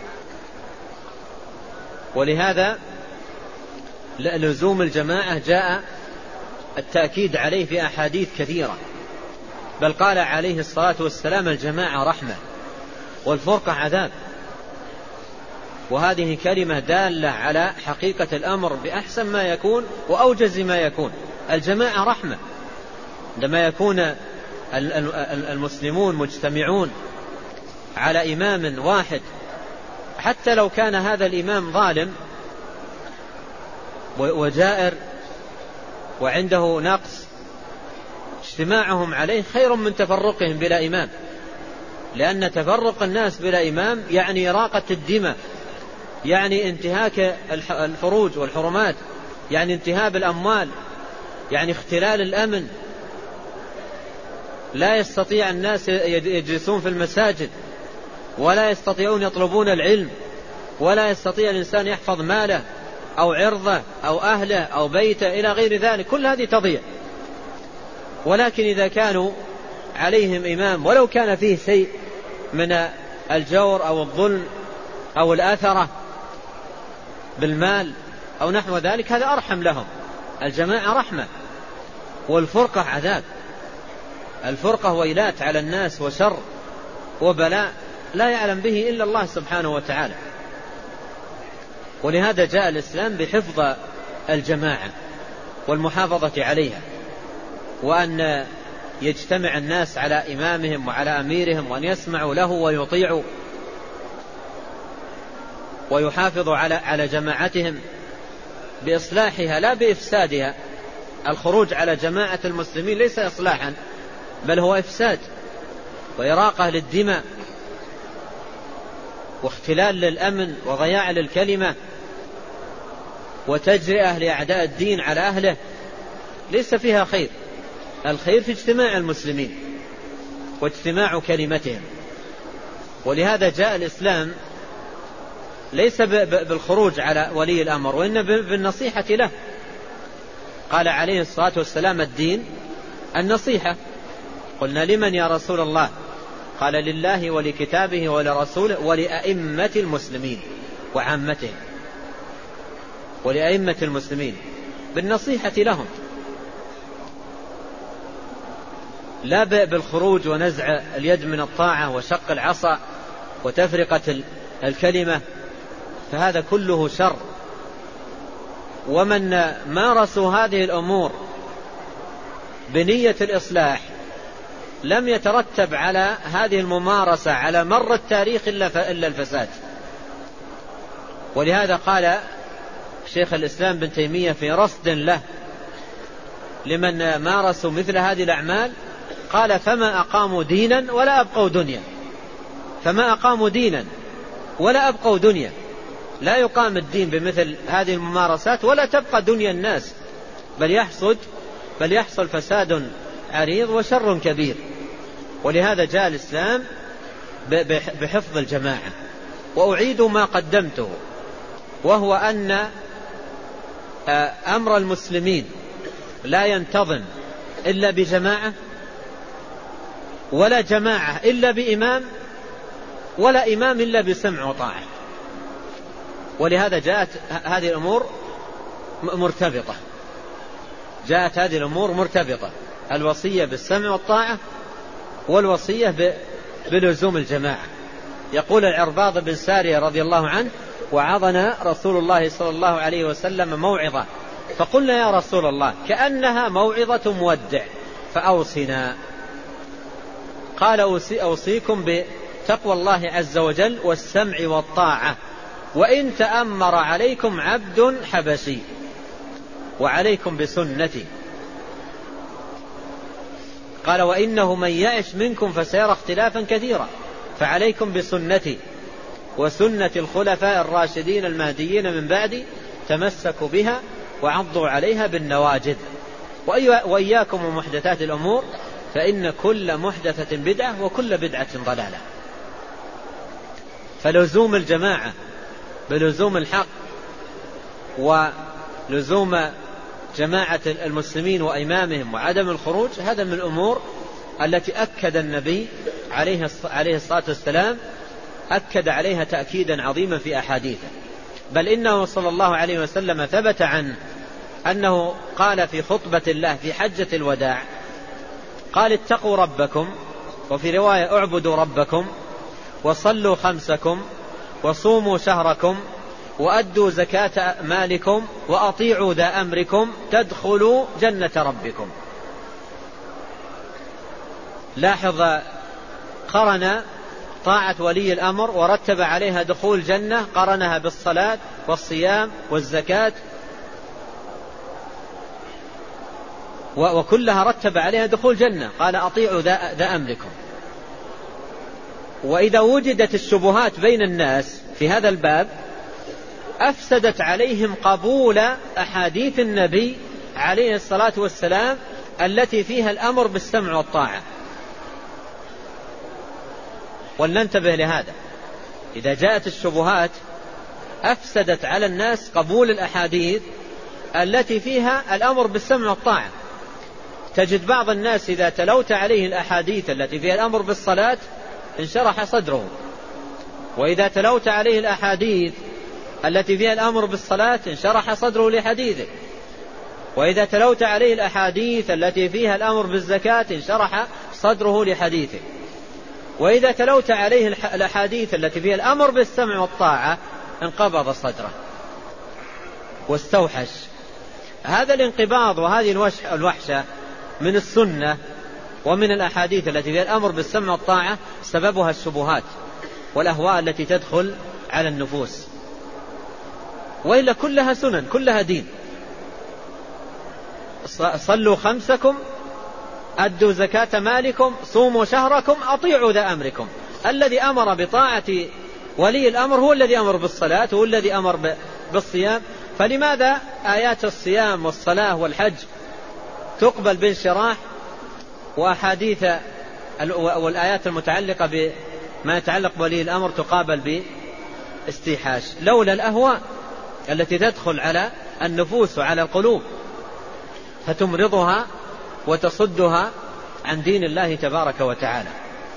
ولهذا لزوم الجماعة جاء التأكيد عليه في أحاديث كثيرة، بل قال عليه الصلاة والسلام الجماعة رحمة والفرقة عذاب. وهذه كلمة دالة على حقيقة الأمر بأحسن ما يكون وأوجز ما يكون. الجماعة رحمة، عندما يكون المسلمون مجتمعون على إمام واحد حتى لو كان هذا الإمام ظالم وجائر وعنده نقص، اجتماعهم عليه خير من تفرقهم بلا إمام، لأن تفرق الناس بلا إمام يعني إراقة الدماء، يعني انتهاك الفروج والحرمات، يعني انتهاب الأموال، يعني اختلال الأمن. لا يستطيع الناس يجلسون في المساجد، ولا يستطيعون يطلبون العلم، ولا يستطيع الإنسان يحفظ ماله أو عرضه أو أهله أو بيته إلى غير ذلك، كل هذه تضيع. ولكن إذا كانوا عليهم إمام ولو كان فيه شيء من الجور أو الظلم أو الآثرة بالمال أو نحو ذلك، هذا أرحم لهم. الجماعة رحمة والفرقة عذاب. الفرقة ويلات على الناس وشر وبلاء لا يعلم به إلا الله سبحانه وتعالى. ولهذا جاء الإسلام بحفظ الجماعة والمحافظة عليها، وأن يجتمع الناس على إمامهم وعلى أميرهم، وأن يسمعوا له ويطيعوا ويحافظوا على على جماعتهم بإصلاحها لا بإفسادها. الخروج على جماعة المسلمين ليس إصلاحا، بل هو إفساد وإراقة للدماء واختلال للأمن وضياع للكلمة وتجرئة لأعداء الدين على أهله، ليس فيها خير. الخير في اجتماع المسلمين واجتماع كلمتهم. ولهذا جاء الإسلام ليس بالخروج على ولي الأمر، وإن بالنصيحة له. قال عليه الصلاة والسلام الدين النصيحة. قلنا لمن يا رسول الله؟ قال لله ولكتابه ولرسوله ولأئمة المسلمين وعامتهم، ولأئمة المسلمين بالنصيحة لهم، لا بالخروج ونزع اليد من الطاعة وشق العصا وتفرقة الكلمة، فهذا كله شر. ومن مارسوا هذه الأمور بنية الإصلاح لم يترتب على هذه الممارسة على مر التاريخ إلا الفساد. ولهذا قال شيخ الإسلام بن تيمية في رصد له لمن مارسوا مثل هذه الأعمال، قال فما أقاموا دينا ولا أبقوا دنيا. فما أقاموا دينا ولا أبقوا دنيا، لا يقام الدين بمثل هذه الممارسات ولا تبقى دنيا الناس، بل يحصد بل يحصل فساد عريض وشر كبير. ولهذا جاء الإسلام بحفظ الجماعة. وأعيد ما قدمته، وهو أن أمر المسلمين لا ينتظم إلا بجماعة، ولا جماعة إلا بإمام، ولا إمام إلا بسمع وطاعة. ولهذا جاءت هذه الأمور مرتبطة جاءت هذه الأمور مرتبطة الوصية بالسمع والطاعة، والوصية بلزوم الجماعة. يقول العرباض بن سارية رضي الله عنه: وعظنا رسول الله صلى الله عليه وسلم موعظة، فقلنا يا رسول الله كأنها موعظة مودع فأوصنا. قال أوصيكم بتقوى الله عز وجل والسمع والطاعة وإن تأمر عليكم عبد حبشي وعليكم بسنتي. قال وإنه من يعش منكم فسيرى اختلافا كثيرا فعليكم بسنتي وسنة الخلفاء الراشدين المهديين من بعدي تمسكوا بها وعضوا عليها بالنواجذ وإياكم ومحدثات الأمور فإن كل محدثة بدعة وكل بدعة ضلالة. فلزوم الجماعة بلزوم الحق ولزوم جماعة المسلمين وإمامهم وعدم الخروج هذا من الأمور التي أكد النبي عليه الصلاة والسلام أكد عليها تأكيدا عظيما في أحاديثه. بل إنه صلى الله عليه وسلم ثبت عنه أنه قال في خطبة الله في حجة الوداع قال اتقوا ربكم وفي رواية اعبدوا ربكم وصلوا خمسكم وصوموا شهركم وأدوا زكاة مالكم وأطيعوا ذا أمركم تدخلوا جنة ربكم. لاحظ قرن طاعة ولي الأمر ورتب عليها دخول جنة قرنها بالصلاة والصيام والزكاة وكلها رتب عليها دخول جنة. قال أطيعوا ذا أمركم. وإذا وجدت الشبهات بين الناس في هذا الباب أفسدت عليهم قبول أحاديث النبي عليه الصلاة والسلام التي فيها الأمر بالسمع والطاعة. ولننتبه لهذا. إذا جاءت الشبهات أفسدت على الناس قبول الأحاديث التي فيها الأمر بالسمع والطاعة. تجد بعض الناس إذا تلوت عليه الأحاديث التي فيها الأمر بالصلاة انشرح صدره، وإذا تلوت عليه الأحاديث التي فيها الأمر بالصلاة انشرح صدره لحديثه، وإذا تلوت عليه الأحاديث التي فيها الأمر بالزكاة انشرح صدره لحديثه، وإذا تلوت عليه الأحاديث التي فيها الأمر بالسمع والطاعة انقبض صدره واستوحش. هذا الانقباض وهذه الوحشة من السنة ومن الأحاديث التي فيها الأمر بالسمع والطاعة سببها الشبهات والأهواء التي تدخل على النفوس، وإلا كلها سنن كلها دين. صلوا خمسكم أدوا زكاة مالكم صوموا شهركم أطيعوا ذا أمركم. الذي أمر بطاعة ولي الأمر هو الذي أمر بالصلاة هو الذي أمر بالصيام. فلماذا آيات الصيام والصلاة والحج تقبل بانشراح وأحاديث والآيات المتعلقة بما يتعلق بولي الأمر تقابل باستيحاش؟ لولا الأهواء التي تدخل على النفوس وعلى القلوب فتمرضها وتصدها عن دين الله تبارك وتعالى.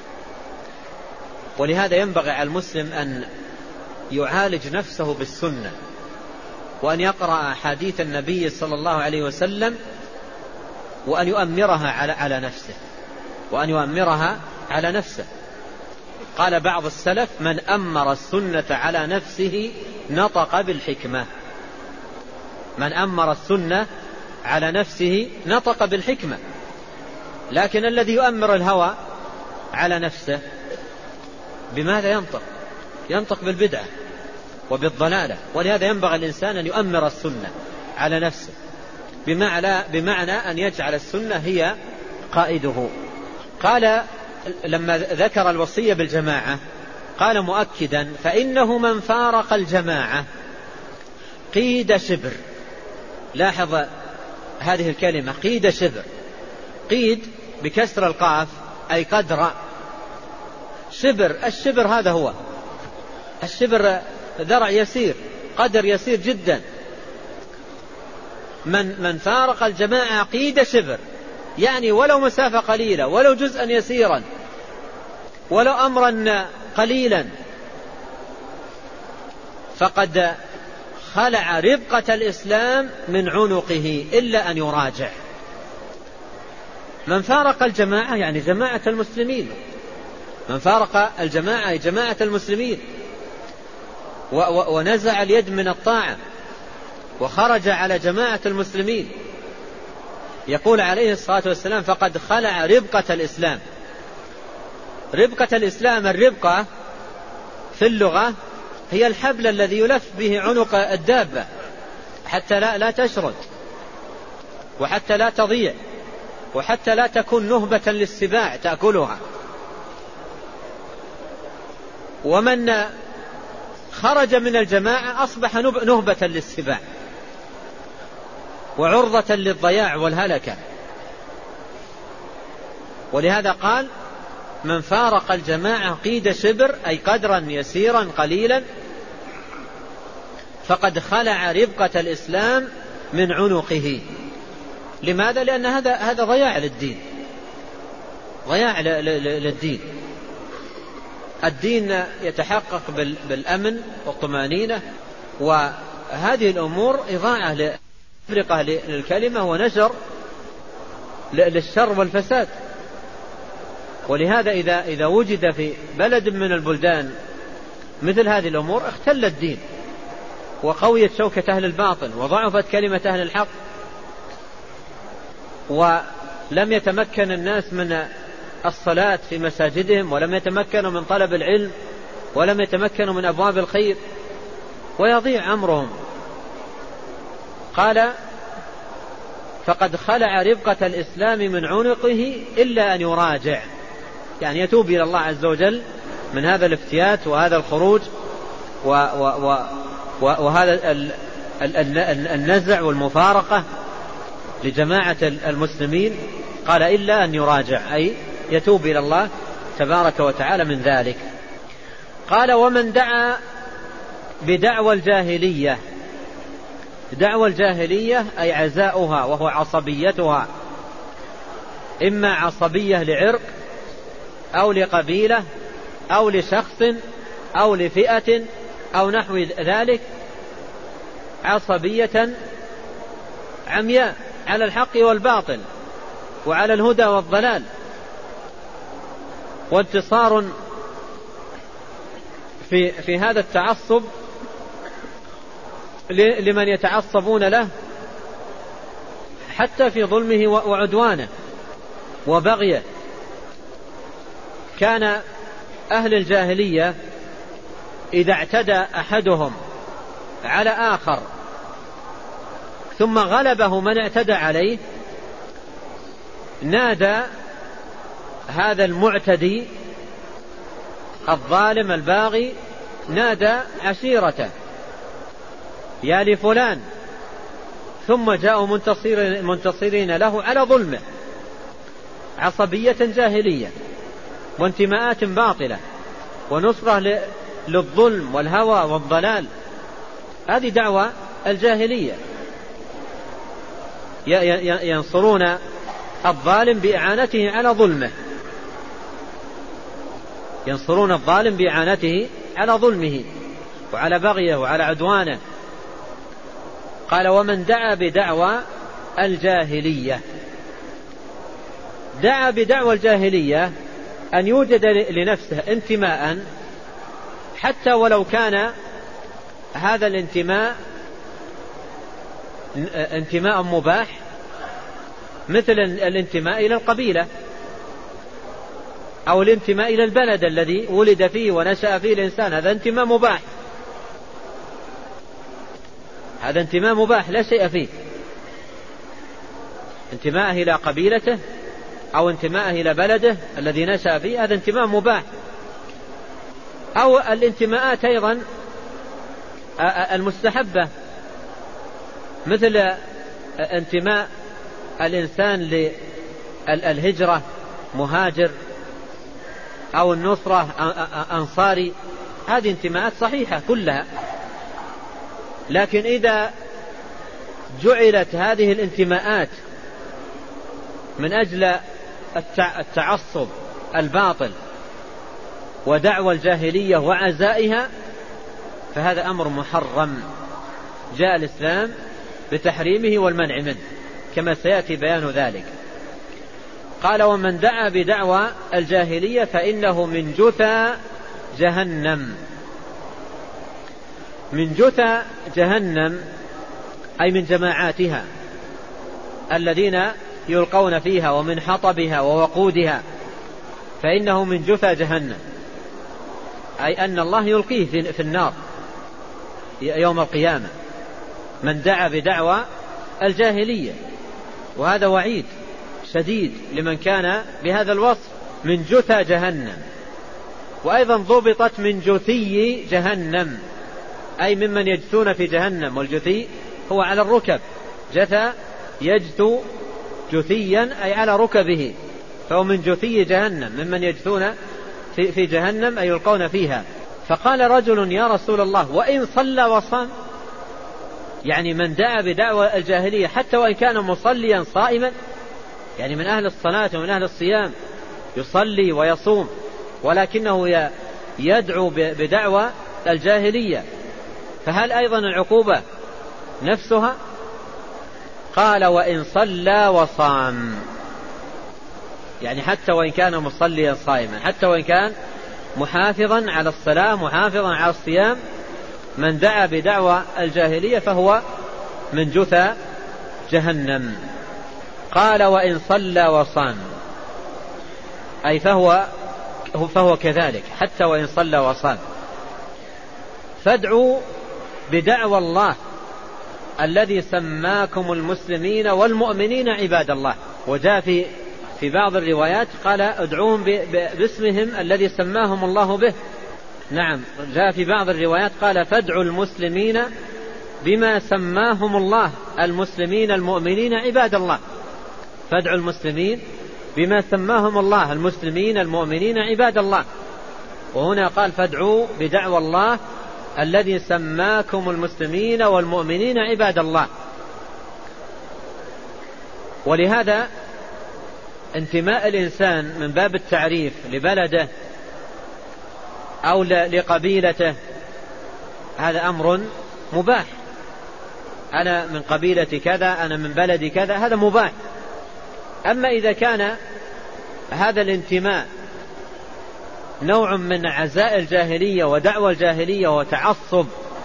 ولهذا ينبغي على المسلم أن يعالج نفسه بالسنة وأن يقرأ أحاديث النبي صلى الله عليه وسلم وأن يؤمرها على على نفسه وأن يؤمرها على نفسه. قال بعض السلف من أمر السنة على نفسه نطق بالحكمة. من أمر السنة على نفسه نطق بالحكمة. لكن الذي يؤمر الهوى على نفسه بماذا ينطق؟ ينطق بالبدعة وبالضلالة. ولهذا ينبغي الإنسان أن يؤمر السنة على نفسه بمعنى, بمعنى أن يجعل السنة هي قائده. قال لما ذكر الوصية بالجماعة قال مؤكدا فإنه من فارق الجماعة قيد شبر. لاحظ هذه الكلمة قيد شبر. قيد بكسر القاف أي قدر. شبر الشبر هذا هو الشبر ذرع يسير قدر يسير جدا. من, من فارق الجماعة قيد شبر يعني ولو مسافة قليلة ولو جزءا يسيرا ولو أمرا قليلا فقد خلع ربقة الإسلام من عنقه إلا أن يراجع. من فارق الجماعة يعني جماعة المسلمين. من فارق الجماعة جماعة المسلمين ونزع اليد من الطاعة وخرج على جماعة المسلمين يقول عليه الصلاة والسلام فقد خلع ربقة الإسلام. ربقة الإسلام، الربقة في اللغة هي الحبل الذي يلف به عنق الدابة حتى لا, لا تشرد، وحتى لا تضيع، وحتى لا تكون نهبة للسباع تأكلها. ومن خرج من الجماعة أصبح نهبة للسباع وعرضة للضياع والهلكة. ولهذا قال: من فارق الجماعة قيد شبر، أي قدرا يسيرا قليلا، فقد خلع ربقة الإسلام من عنقه. لماذا؟ لأن هذا هذا ضياع للدين، ضياع للدين. الدين يتحقق بالأمن والطمأنينة، وهذه الأمور إضاعة لتفرقة للكلمة ونشر للشر والفساد. ولهذا إذا إذا وجد في بلد من البلدان مثل هذه الأمور اختل الدين، وقويت شوكة أهل الباطل، وضعفت كلمة أهل الحق، ولم يتمكن الناس من الصلاة في مساجدهم، ولم يتمكنوا من طلب العلم، ولم يتمكنوا من أبواب الخير، ويضيع أمرهم. قال: فقد خلع ربقة الإسلام من عنقه إلا أن يراجع، يعني يتوب إلى الله عز وجل من هذا الافتيات وهذا الخروج و و و وهذا النزع والمفارقة لجماعة المسلمين. قال: إلا أن يراجع، أي يتوب إلى الله تبارك وتعالى من ذلك. قال: ومن دعا بدعوى الجاهلية. دعوى الجاهلية أي عزاؤها، وهو عصبيتها، إما عصبية لعرق أو لقبيلة أو لشخص أو لفئة أو نحو ذلك، عصبية عمياء على الحق والباطل وعلى الهدى والضلال، وانتصار في, في هذا التعصب لمن يتعصبون له حتى في ظلمه وعدوانه وبغيه. كان أهل الجاهلية إذا اعتدى أحدهم على آخر ثم غلبه من اعتدى عليه، نادى هذا المعتدي الظالم الباغي، نادى عشيرته: يا لفلان، ثم جاءوا منتصرين, منتصرين له على ظلمه. عصبية جاهلية وانتماءات باطلة ونصرة للظلم والهوى والضلال، هذه دعوة الجاهلية. ينصرون الظالم بإعانته على ظلمه، ينصرون الظالم بإعانته على ظلمه وعلى بغيه وعلى عدوانه. قال: ومن دعا بدعوى الجاهلية. دعا بدعوى الجاهلية أن يوجد لنفسه انتماء، حتى ولو كان هذا الانتماء انتماء مباح، مثل الانتماء إلى القبيلة أو الانتماء إلى البلد الذي ولد فيه ونشأ فيه الإنسان، هذا انتماء مباح، هذا انتماء مباح لا شيء فيه. انتماءه إلى قبيلته أو انتماءه إلى بلده الذي نشأ فيه، هذا انتماء مباح. أو الانتماءات أيضا المستحبة، مثل انتماء الإنسان للهجرة مهاجر، أو النصرة أنصاري، هذه انتماءات صحيحة كلها. لكن إذا جعلت هذه الانتماءات من أجل التعصب الباطل ودعوى الجاهلية وعزائها، فهذا أمر محرم، جاء الإسلام بتحريمه والمنع منه كما سيأتي بيان ذلك. قال: ومن دعا بدعوى الجاهلية فإنه من جثى جهنم. من جثى جهنم أي من جماعاتها الذين يلقون فيها، ومن حطبها ووقودها. فإنه من جثى جهنم، أي أن الله يلقيه في النار يوم القيامة من دعا بدعوى الجاهلية. وهذا وعيد شديد لمن كان بهذا الوصف من جثى جهنم. وأيضا ضبطت من جثي جهنم، أي ممن يجثون في جهنم، والجثي هو على الركب، جثى يجثو جثيا أي على ركبه، فهو من جثي جهنم ممن يجثون في, في جهنم أي يلقون فيها. فقال رجل يا رسول الله وإن صلى وصام، يعني من دعا بدعوى الجاهلية حتى وإن كان مصليا صائما، يعني من أهل الصلاة ومن أهل الصيام يصلي ويصوم، ولكنه يدعو بدعوى الجاهلية، فهل أيضا العقوبة نفسها؟ قال وإن صلى وصام، يعني حتى وإن كان مصليا صائما، حتى وإن كان محافظا على الصلاة محافظا على الصيام، من دعا بدعوى الجاهلية فهو من جثى جهنم. قال وإن صلى وصام، أي فهو, فهو كذلك حتى وإن صلى وصام. فادعوا بدعوى الله الذي سماكم المسلمين والمؤمنين عباد الله. وجاء في في بعض الروايات قال ادعوهم باسمهم الذي سماهم الله به. نعم، جاء في بعض الروايات قال فادعوا المسلمين بما سماهم الله المسلمين المؤمنين عباد الله. فادعوا المسلمين بما سماهم الله المسلمين المؤمنين عباد الله. وهنا قال فادعوا بدعوى الله الذي سماكم المسلمين والمؤمنين عباد الله. ولهذا انتماء الإنسان من باب التعريف لبلده أو لقبيلته هذا أمر مباح. أنا من قبيلة كذا، أنا من بلدي كذا، هذا مباح. أما إذا كان هذا الانتماء نوع من عزاء الجاهلية ودعوة الجاهلية وتعصب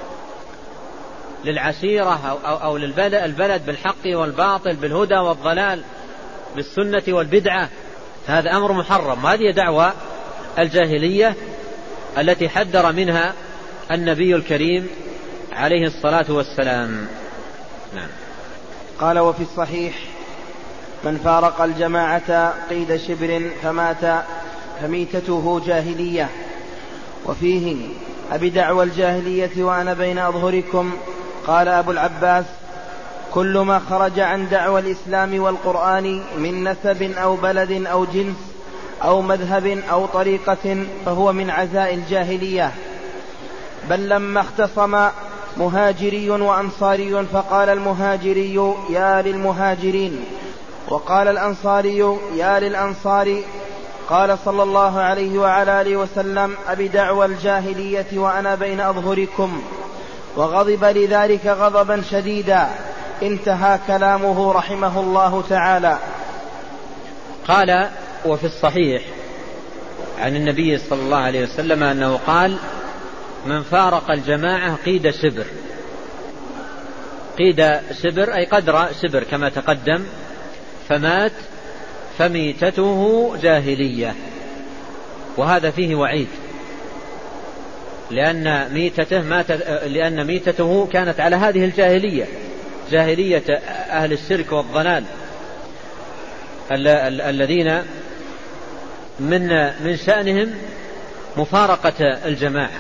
للعشيرة أو, أو للبلد بالحق والباطل بالهدى والضلال بالسنة والبدعة، هذا أمر محرم. هذه دعوة الجاهلية التي حذر منها النبي الكريم عليه الصلاة والسلام. نعم. قال وفي الصحيح من فارق الجماعة قيد شبر فمات فميتته جاهلية. وفيه أبدعوى الجاهلية وأنا بين أظهركم. قال أبو العباس كل ما خرج عن دعوى الإسلام والقرآن من نسب أو بلد أو جنس أو مذهب أو طريقة فهو من عزاء الجاهلية. بل لما اختصم مهاجري وأنصاري فقال المهاجري يا للمهاجرين وقال الأنصاري يا للأنصار، قال صلى الله عليه وعلى آله وسلم أبدعوى الجاهلية وأنا بين أظهركم، وغضب لذلك غضبا شديدا. انتهى كلامه رحمه الله تعالى. قال وفي الصحيح عن النبي صلى الله عليه وسلم أنه قال من فارق الجماعة قيد شبر. قيد شبر أي قدر شبر كما تقدم، فمات فميتته جاهلية. وهذا فيه وعيد، لأن ميتته, مات لأن ميتته كانت على هذه الجاهلية، جاهلية أهل الشرك والضلال الذين من من شأنهم مفارقة الجماعة،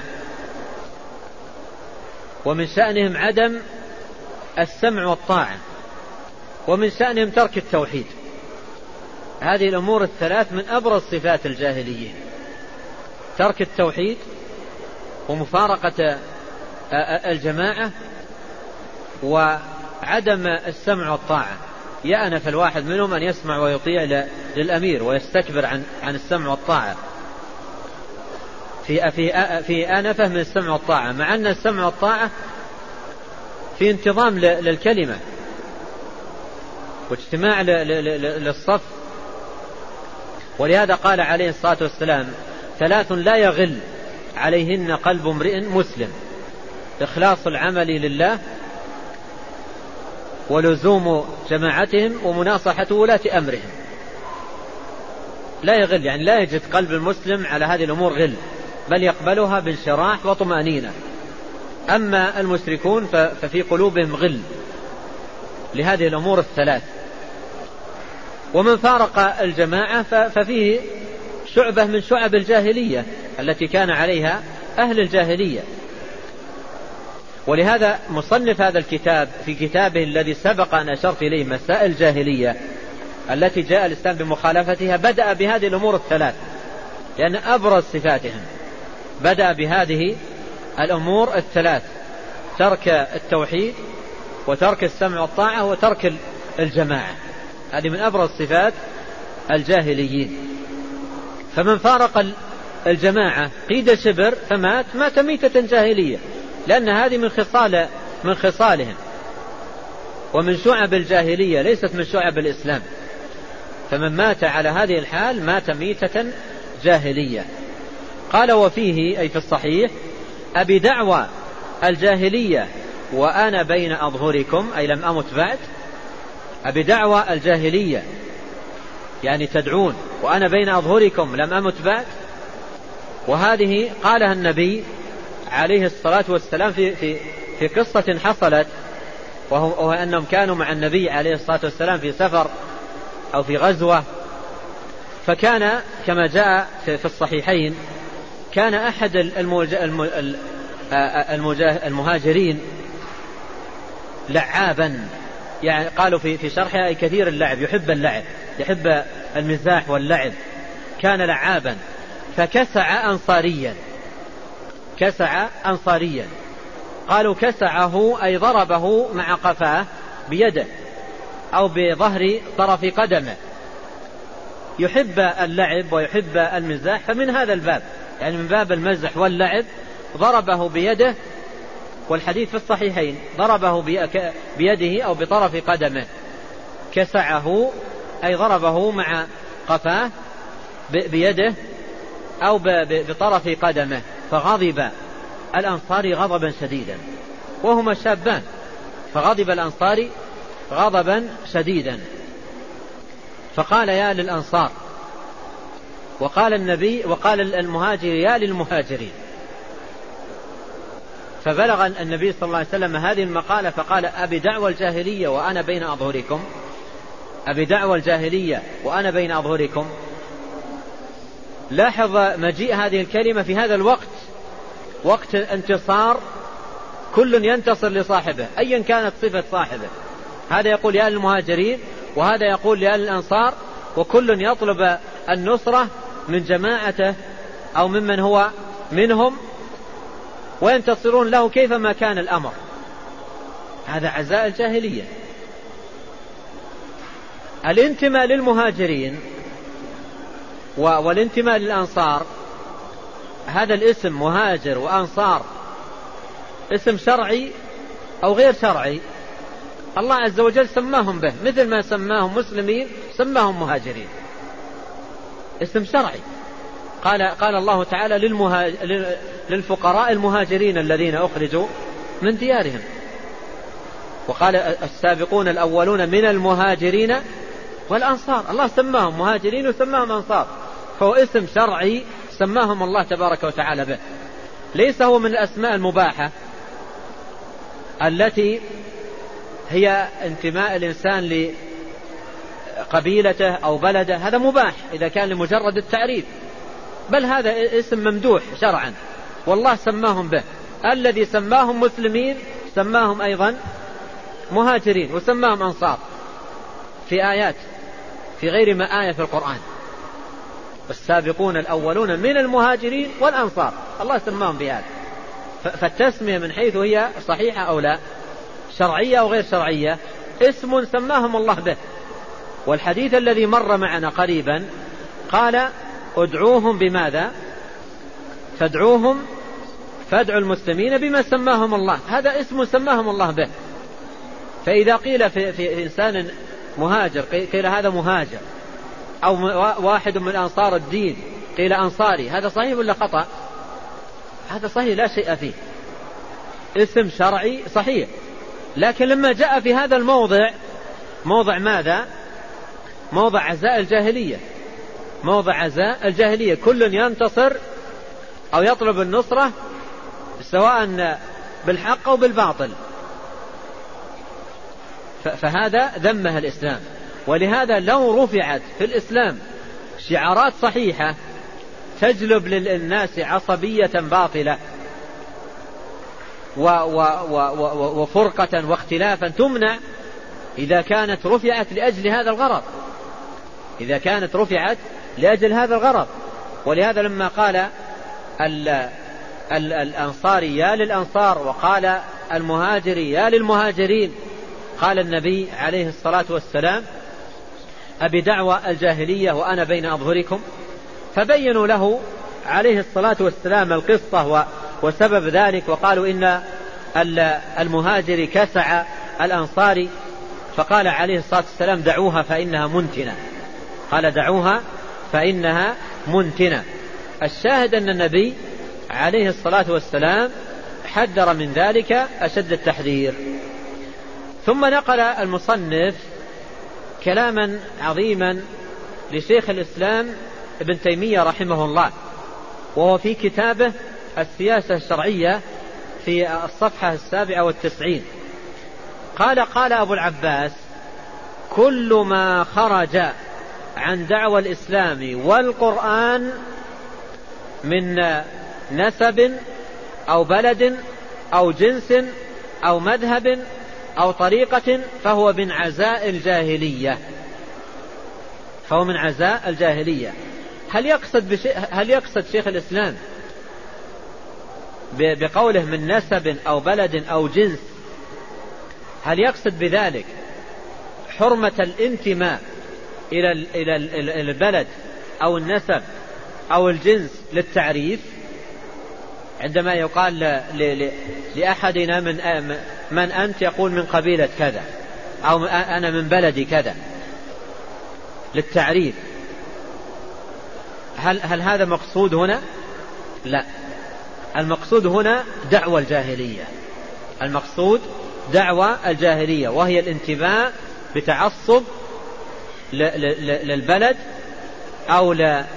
ومن شأنهم عدم السمع والطاعة، ومن شأنهم ترك التوحيد. هذه الأمور الثلاث من أبرز صفات الجاهلية: ترك التوحيد ومفارقة الجماعة وعدم السمع والطاعة. يأنف الواحد منهم أن يسمع ويطيع للأمير ويستكبر عن عن السمع والطاعة، في في في أنفه من السمع والطاعة، مع أن السمع والطاعة في انتظام للكلمة واجتماع للصف. ولهذا قال عليه الصلاة والسلام: ثلاث لا يغل عليهن قلب امرئ مسلم: إخلاص العمل لله، ولزوم جماعتهم، ومناصحة ولاة أمرهم. لا يغل، يعني لا يجد قلب المسلم على هذه الأمور غل، بل يقبلها بانشراح وطمأنينة. أما المشركون ففي قلوبهم غل لهذه الأمور الثلاث. ومن فارق الجماعة ففيه شعبة من شعب الجاهلية التي كان عليها أهل الجاهلية. ولهذا مصنف هذا الكتاب في كتابه الذي سبق أن أشرت إليه مسائل الجاهلية التي جاء الإسلام بمخالفتها بدأ بهذه الأمور الثلاث، لأن أبرز صفاتهم بدأ بهذه الأمور الثلاث: ترك التوحيد وترك السمع والطاعة وترك الجماعة. هذه من أبرز صفات الجاهليين. فمن فارق الجماعة قيد شبر فمات مات ميتة جاهلية، لأن هذه من خصال من خصالهم ومن شعب الجاهلية، ليست من شعب الإسلام. فمن مات على هذه الحال مات ميتة جاهلية. قال: وفيه أي في الصحيح: أبي دعوى الجاهلية وأنا بين أظهركم، أي لم أمت بعد. أبي دعوى الجاهلية يعني تدعون، وأنا بين أظهركم لم أمت بعد. وهذه قالها النبي عليه الصلاة والسلام في, في, في قصة حصلت، وهو أنهم كانوا مع النبي عليه الصلاة والسلام في سفر أو في غزوة. فكان كما جاء في الصحيحين كان أحد المهاجرين لعابا، يعني قالوا في في شرحها أي كثير اللعب، يحب اللعب، يحب المزاح واللعب، كان لعابا. فكسع أنصاريا، كسع أنصاريا قالوا كسعه أي ضربه مع قفاه بيده أو بظهر طرف قدمه، يحب اللعب ويحب المزاح. فمن هذا الباب، يعني من باب المزح واللعب، ضربه بيده. والحديث في الصحيحين: ضربه بيده أو بطرف قدمه. كسعه أي ضربه مع قفاه بيده أو بطرف قدمه. فغضب الأنصاري غضبا شديدا، وهما شابان، فغضب الأنصاري غضبا شديدا. فقال: يا للأنصار. وقال النبي وقال المهاجر: يا للمهاجرين. فبلغ النبي صلى الله عليه وسلم هذه المقالة فقال: أبي دعوى الجاهلية وأنا بين أظهركم، أبي دعوى الجاهلية وأنا بين أظهركم. لاحظ مجيء هذه الكلمة في هذا الوقت، وقت انتصار، كل ينتصر لصاحبه أيا كانت صفة صاحبه. هذا يقول يا للمهاجرين وهذا يقول يا للأنصار، وكل يطلب النصرة من جماعته أو ممن هو منهم، وينتصرون له كيفما كان الأمر. هذا عزاء الجاهلية. الانتماء للمهاجرين والانتماء للأنصار، هذا الاسم مهاجر وأنصار اسم شرعي أو غير شرعي. الله عز وجل سماهم به، مثل ما سماهم مسلمين سماهم مهاجرين، اسم شرعي. قال, قال الله تعالى للمهاج... للفقراء المهاجرين الذين أخرجوا من ديارهم، وقال السابقون الأولون من المهاجرين والأنصار. الله سماهم مهاجرين وسماهم أنصار، فهو اسم شرعي سماهم الله تبارك وتعالى به. ليس هو من الأسماء المباحة التي هي انتماء الإنسان لقبيلته أو بلده، هذا مباح إذا كان لمجرد التعريف، بل هذا اسم ممدوح شرعا والله سماهم به. الذي سماهم مسلمين سماهم أيضا مهاجرين وسماهم أنصار في آيات، في غير ما آية في القرآن. السابقون الأولون من المهاجرين والأنصار، الله سماهم بهذا. فالتسمية من حيث هي صحيحة أو لا، شرعية أو غير شرعية، اسم سماهم الله به. والحديث الذي مر معنا قريبا قال ادعوهم بماذا؟ فادعوهم فادعوا المسلمين بما سماهم الله، هذا اسم سماهم الله به. فإذا قيل في, في إنسان مهاجر قيل هذا مهاجر، أو واحد من أنصار الدين قيل أنصاري، هذا صحيح ولا خطأ؟ هذا صحيح لا شيء فيه، اسم شرعي صحيح. لكن لما جاء في هذا الموضع، موضع ماذا؟ موضع عزاء الجاهلية، موضع عزاء الجاهلية، كل ينتصر أو يطلب النصرة سواء بالحق أو بالباطل، فهذا ذمه الإسلام. ولهذا لو رفعت في الإسلام شعارات صحيحة تجلب للناس عصبية باطلة وفرقة واختلافا تمنع إذا كانت رفعت لأجل هذا الغرض، إذا كانت رفعت لأجل هذا الغرض. ولهذا لما قال ال ال الأنصاري يا للأنصار وقال المهاجري يا للمهاجرين، قال النبي عليه الصلاة والسلام أبي دعوى الجاهلية وأنا بين أظهركم، فبينوا له عليه الصلاة والسلام القصة وسبب ذلك، وقالوا إن المهاجر كسع الأنصاري، فقال عليه الصلاة والسلام دعوها فإنها منتنة، قال دعوها فإنها منتنة. الشاهد أن النبي عليه الصلاة والسلام حذر من ذلك أشد التحذير. ثم نقل المصنف كلاما عظيما لشيخ الإسلام ابن تيمية رحمه الله، وهو في كتابه السياسة الشرعية في الصفحة السابعة والتسعين. قال قال أبو العباس كل ما خرج عن دعوى الإسلام والقرآن من نسب أو بلد أو جنس أو مذهب أو طريقة فهو من عزاء الجاهلية، فهو من عزاء الجاهلية. هل يقصد, بشي... هل يقصد شيخ الإسلام بقوله من نسب أو بلد أو جنس، هل يقصد بذلك حرمة الانتماء إلى إلى البلد أو النسب أو الجنس للتعريف؟ عندما يقال ل... لأحدنا من من أنت، يقول من قبيلة كذا أو أنا من بلدي كذا للتعريف، هل هل هذا مقصود هنا؟ لا، المقصود هنا دعوى الجاهلية، المقصود دعوى الجاهلية، وهي الانتماء بتعصب للبلد أو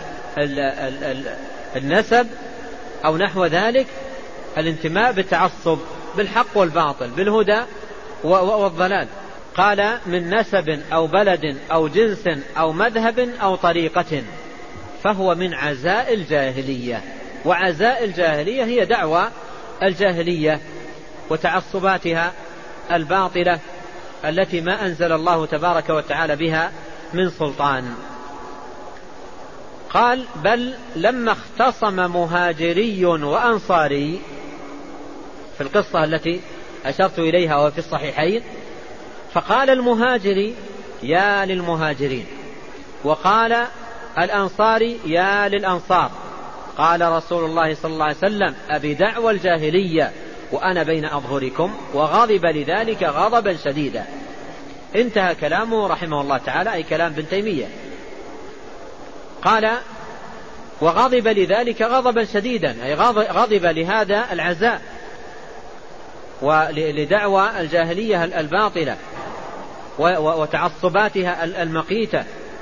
للنسب أو نحو ذلك، الانتماء بالتعصب بالحق والباطل بالهدى والضلال. قال من نسب أو بلد أو جنس أو مذهب أو طريقة فهو من عزاء الجاهلية. وعزاء الجاهلية هي دعوى الجاهلية وتعصباتها الباطلة التي ما أنزل الله تبارك وتعالى بها من سلطان. قال بل لما اختصم مهاجري وأنصاري في القصة التي أشرت إليها وفي الصحيحين، فقال المهاجري يا للمهاجرين وقال الأنصاري يا للأنصار، قال رسول الله صلى الله عليه وسلم أبي دعوى الجاهلية وأنا بين أظهركم، وغضب لذلك غضبا شديدا. انتهى كلامه رحمه الله تعالى، أي كلام ابن تيمية. قال وغضب لذلك غضبا شديدا، أي غضب لهذا العزاء ولدعوى الجاهلية الباطلة وتعصباتها المقيتة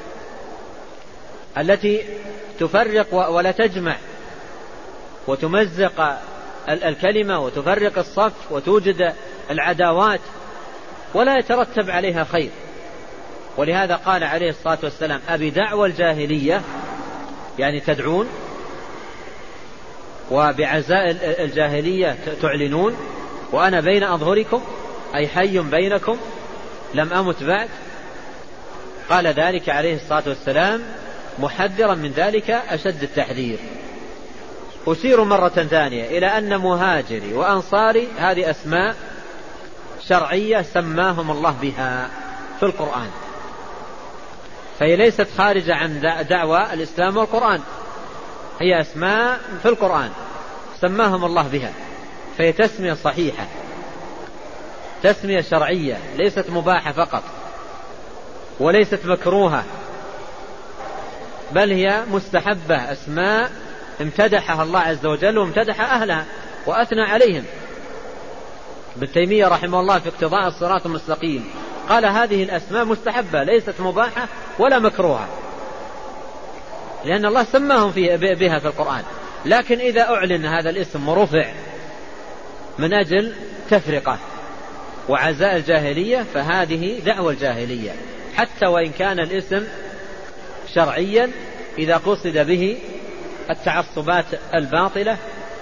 التي تفرق ولا تجمع وتمزق الكلمة وتفرق الصف وتوجد العداوات ولا يترتب عليها خير. ولهذا قال عليه الصلاة والسلام أبي دعوى الجاهلية، يعني تدعون وبعزاء الجاهلية تعلنون، وأنا بين أظهركم أي حي بينكم لم أمت بعد. قال ذلك عليه الصلاة والسلام محذرا من ذلك أشد التحذير. أشير مرة ثانية إلى أن مهاجري وأنصاري هذه أسماء شرعية سماهم الله بها في القرآن، فهي ليست خارجة عن دعوى الإسلام والقرآن، هي أسماء في القرآن سماهم الله بها، فهي تسمية صحيحة، تسمية شرعية ليست مباحة فقط وليست مكروهة، بل هي مستحبة، أسماء امتدحها الله عز وجل وامتدح أهلها وأثنى عليهم. ابن تيمية رحمه الله في اقتضاء الصراط المستقيم قال هذه الأسماء مستحبة ليست مباحة ولا مكروهة، لأن الله سماهم بها في القرآن. لكن إذا أعلن هذا الاسم ورفع من أجل تفرقة وعزاء الجاهلية فهذه دعوة الجاهلية، حتى وإن كان الاسم شرعيا إذا قصد به التعصبات الباطلة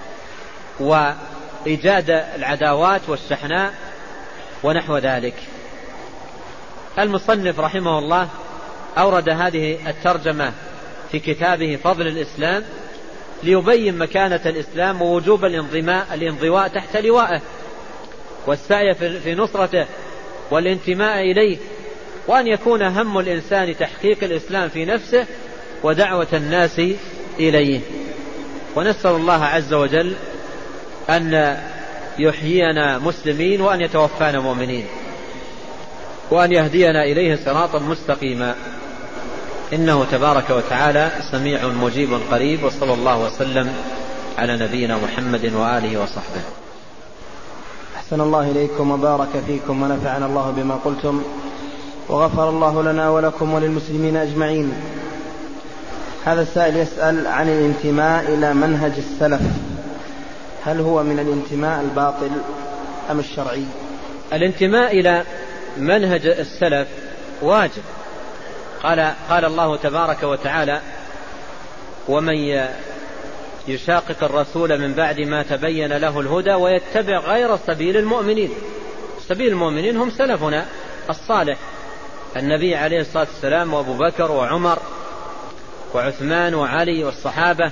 وإيجاد العداوات والشحناء ونحو ذلك. المصنف رحمه الله أورد هذه الترجمة في كتابه فضل الإسلام ليبين مكانة الإسلام ووجوب الانضماء الانضواء تحت لوائه والسعي في نصرته والانتماء إليه، وأن يكون هم الإنسان تحقيق الإسلام في نفسه ودعوة الناس إليه. ونسأل الله عز وجل أن يحيينا مسلمين وأن يتوفانا مؤمنين وأن يهدينا إليه صراطا مستقيما، إنه تبارك وتعالى سميع مجيب قريب. وصلى الله وسلم على نبينا محمد وآله وصحبه. أحسن الله إليكم وبارك فيكم ونفعنا الله بما قلتم وغفر الله لنا ولكم وللمسلمين أجمعين. هذا السائل يسأل عن الانتماء إلى منهج السلف، هل هو من الانتماء الباطل أم الشرعي؟ الانتماء إلى منهج السلف واجب. قال, قال الله تبارك وتعالى: ومن يشاقق الرسول من بعد ما تبين له الهدى ويتبع غير سبيل المؤمنين. سبيل المؤمنين هم سلفنا الصالح، النبي عليه الصلاة والسلام وأبو بكر وعمر وعثمان وعلي والصحابة.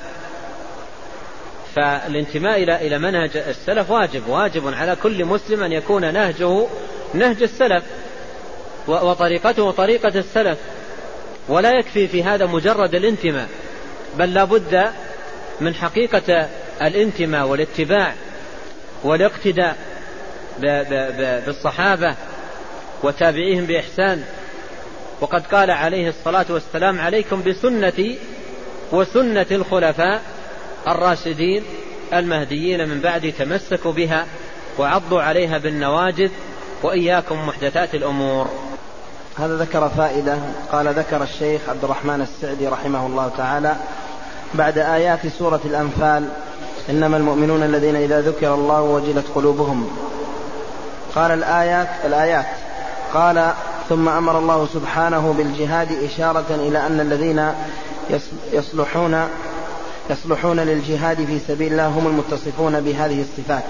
فالانتماء إلى إلى منهج السلف واجب واجب على كل مسلم أن يكون نهجه نهج السلف وطريقته طريقة السلف، ولا يكفي في هذا مجرد الانتماء، بل لا بد من حقيقة الانتماء والاتباع والاقتداء بالصحابة وتابعيهم بإحسان. وقد قال عليه الصلاة والسلام: عليكم بسنتي وسنة الخلفاء الراشدين المهديين من بعد، تمسكوا بها وعضوا عليها بالنواجذ وإياكم محدثات الأمور. هذا ذكر فائدة. قال: ذكر الشيخ عبد الرحمن السعدي رحمه الله تعالى بعد آيات سورة الأنفال: إنما المؤمنون الذين إذا ذكر الله وجلت قلوبهم. قال الآيات الآيات قال: ثم أمر الله سبحانه بالجهاد إشارة إلى أن الذين يصلحون يصلحون للجهاد في سبيل الله هم المتصفون بهذه الصفات.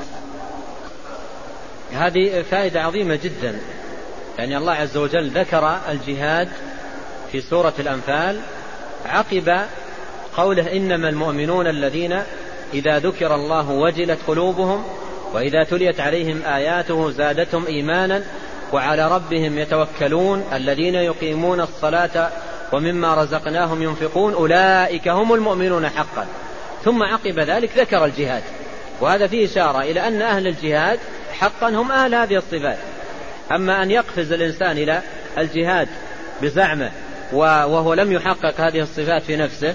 هذه فائدة عظيمة جدا، يعني الله عز وجل ذكر الجهاد في سورة الأنفال عقب قوله: إنما المؤمنون الذين إذا ذكر الله وجلت قلوبهم وإذا تليت عليهم آياته زادتهم إيمانا وعلى ربهم يتوكلون الذين يقيمون الصلاة ومما رزقناهم ينفقون أولئك هم المؤمنون حقا. ثم عقب ذلك ذكر الجهاد، وهذا فيه إشارة إلى أن أهل الجهاد حقا هم أهل هذه الصفات. أما أن يقفز الإنسان إلى الجهاد بزعمه وهو لم يحقق هذه الصفات في نفسه،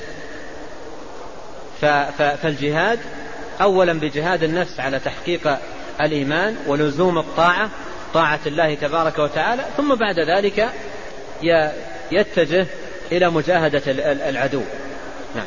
فالجهاد أولا بجهاد النفس على تحقيق الإيمان ولزوم الطاعة طاعة الله تبارك وتعالى، ثم بعد ذلك يتجه إلى مجاهدة العدو. نعم.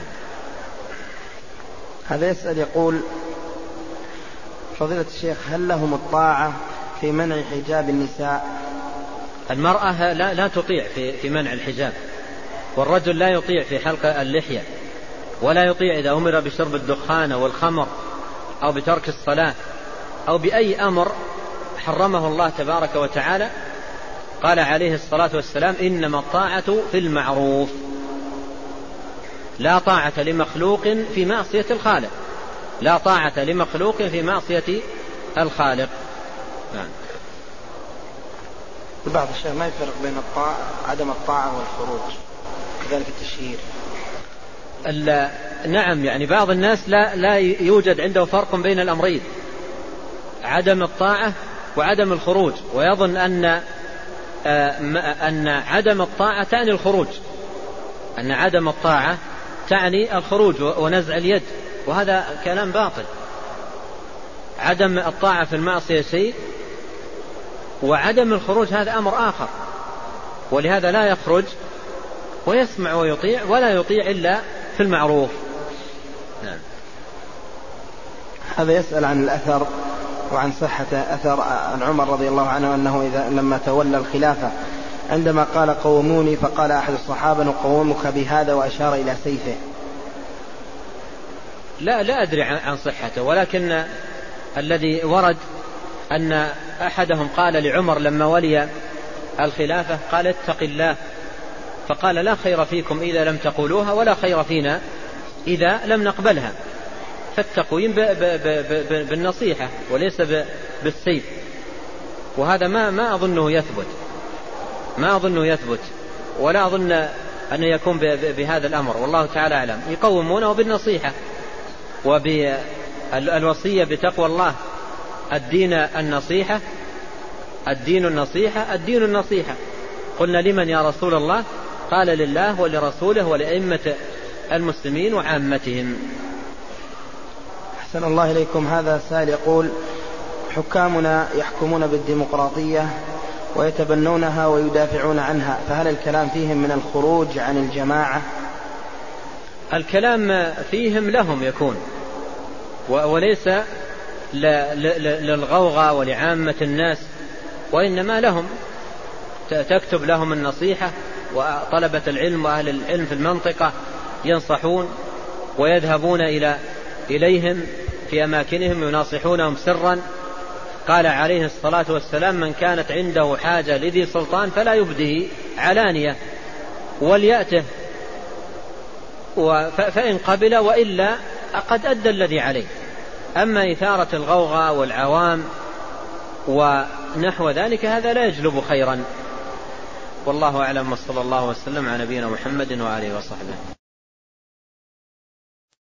هذا يسأل يقول: فضيلة الشيخ، هل لهم الطاعة في منع حجاب النساء؟ المرأة لا, لا تطيع في, في منع الحجاب، والرجل لا يطيع في حلق اللحية، ولا يطيع إذا أمر بشرب الدخان أو الخمر أو بترك الصلاة أو بأي أمر حرمه الله تبارك وتعالى. قال عليه الصلاة والسلام: إنما الطاعة في المعروف، لا طاعة لمخلوق في معصية الخالق، لا طاعة لمخلوق في معصية الخالق. نعم. بعض الشيء ما يفرق بين الطاعة عدم الطاعة والخروج، كذلك التشهير. نعم، يعني بعض الناس لا, لا يوجد عنده فرق بين الأمرين، عدم الطاعة وعدم الخروج، ويظن أن أن عدم الطاعة تعني الخروج، أن عدم الطاعة تعني الخروج ونزع اليد، وهذا كلام باطل. عدم الطاعة في المعصية شيء، وعدم الخروج هذا أمر آخر، ولهذا لا يخرج ويسمع ويطيع، ولا يطيع إلا في في المعروف. نعم. هذا يسأل عن الأثر وعن صحة أثر عن عمر رضي الله عنه أنه إذا لما تولى الخلافة عندما قال قوموني فقال أحد الصحابة نقومك بهذا وأشار إلى سيفه. لا لا أدري عن صحته، ولكن الذي ورد أن أحدهم قال لعمر لما ولي الخلافة قال اتق الله، فقال لا خير فيكم إذا لم تقولوها ولا خير فينا إذا لم نقبلها. فالتقويم بالنصيحة وليس بالسيف، وهذا ما ما أظنه يثبت ما أظنه يثبت ولا أظن أن يكون بهذا الأمر، والله تعالى أعلم. يقومونه بالنصيحة وبالوصية بتقوى الله. الدين النصيحة الدين النصيحة الدين النصيحة. قلنا لمن يا رسول الله؟ قال لله ولرسوله ولأئمة المسلمين وعامتهم. أحسن الله إليكم. هذا سائل يقول حكامنا يحكمون بالديمقراطية ويتبنونها ويدافعون عنها، فهل الكلام فيهم من الخروج عن الجماعة؟ الكلام فيهم لهم يكون، وليس للغوغاء ولعامة الناس، وإنما لهم. تكتب لهم النصيحة، وطلبة العلم وأهل العلم في المنطقة ينصحون ويذهبون إلى إليهم في أماكنهم يناصحونهم سرا. قال عليه الصلاة والسلام من كانت عنده حاجة لذي سلطان فلا يبده علانية وليأته، فإن قبل وإلا قد أدى الذي عليه. أما إثارة الغوغاء والعوام ونحو ذلك هذا لا يجلب خيرا. والله أعلم، وصلى الله وسلم على نبينا محمد وآله وصحبه.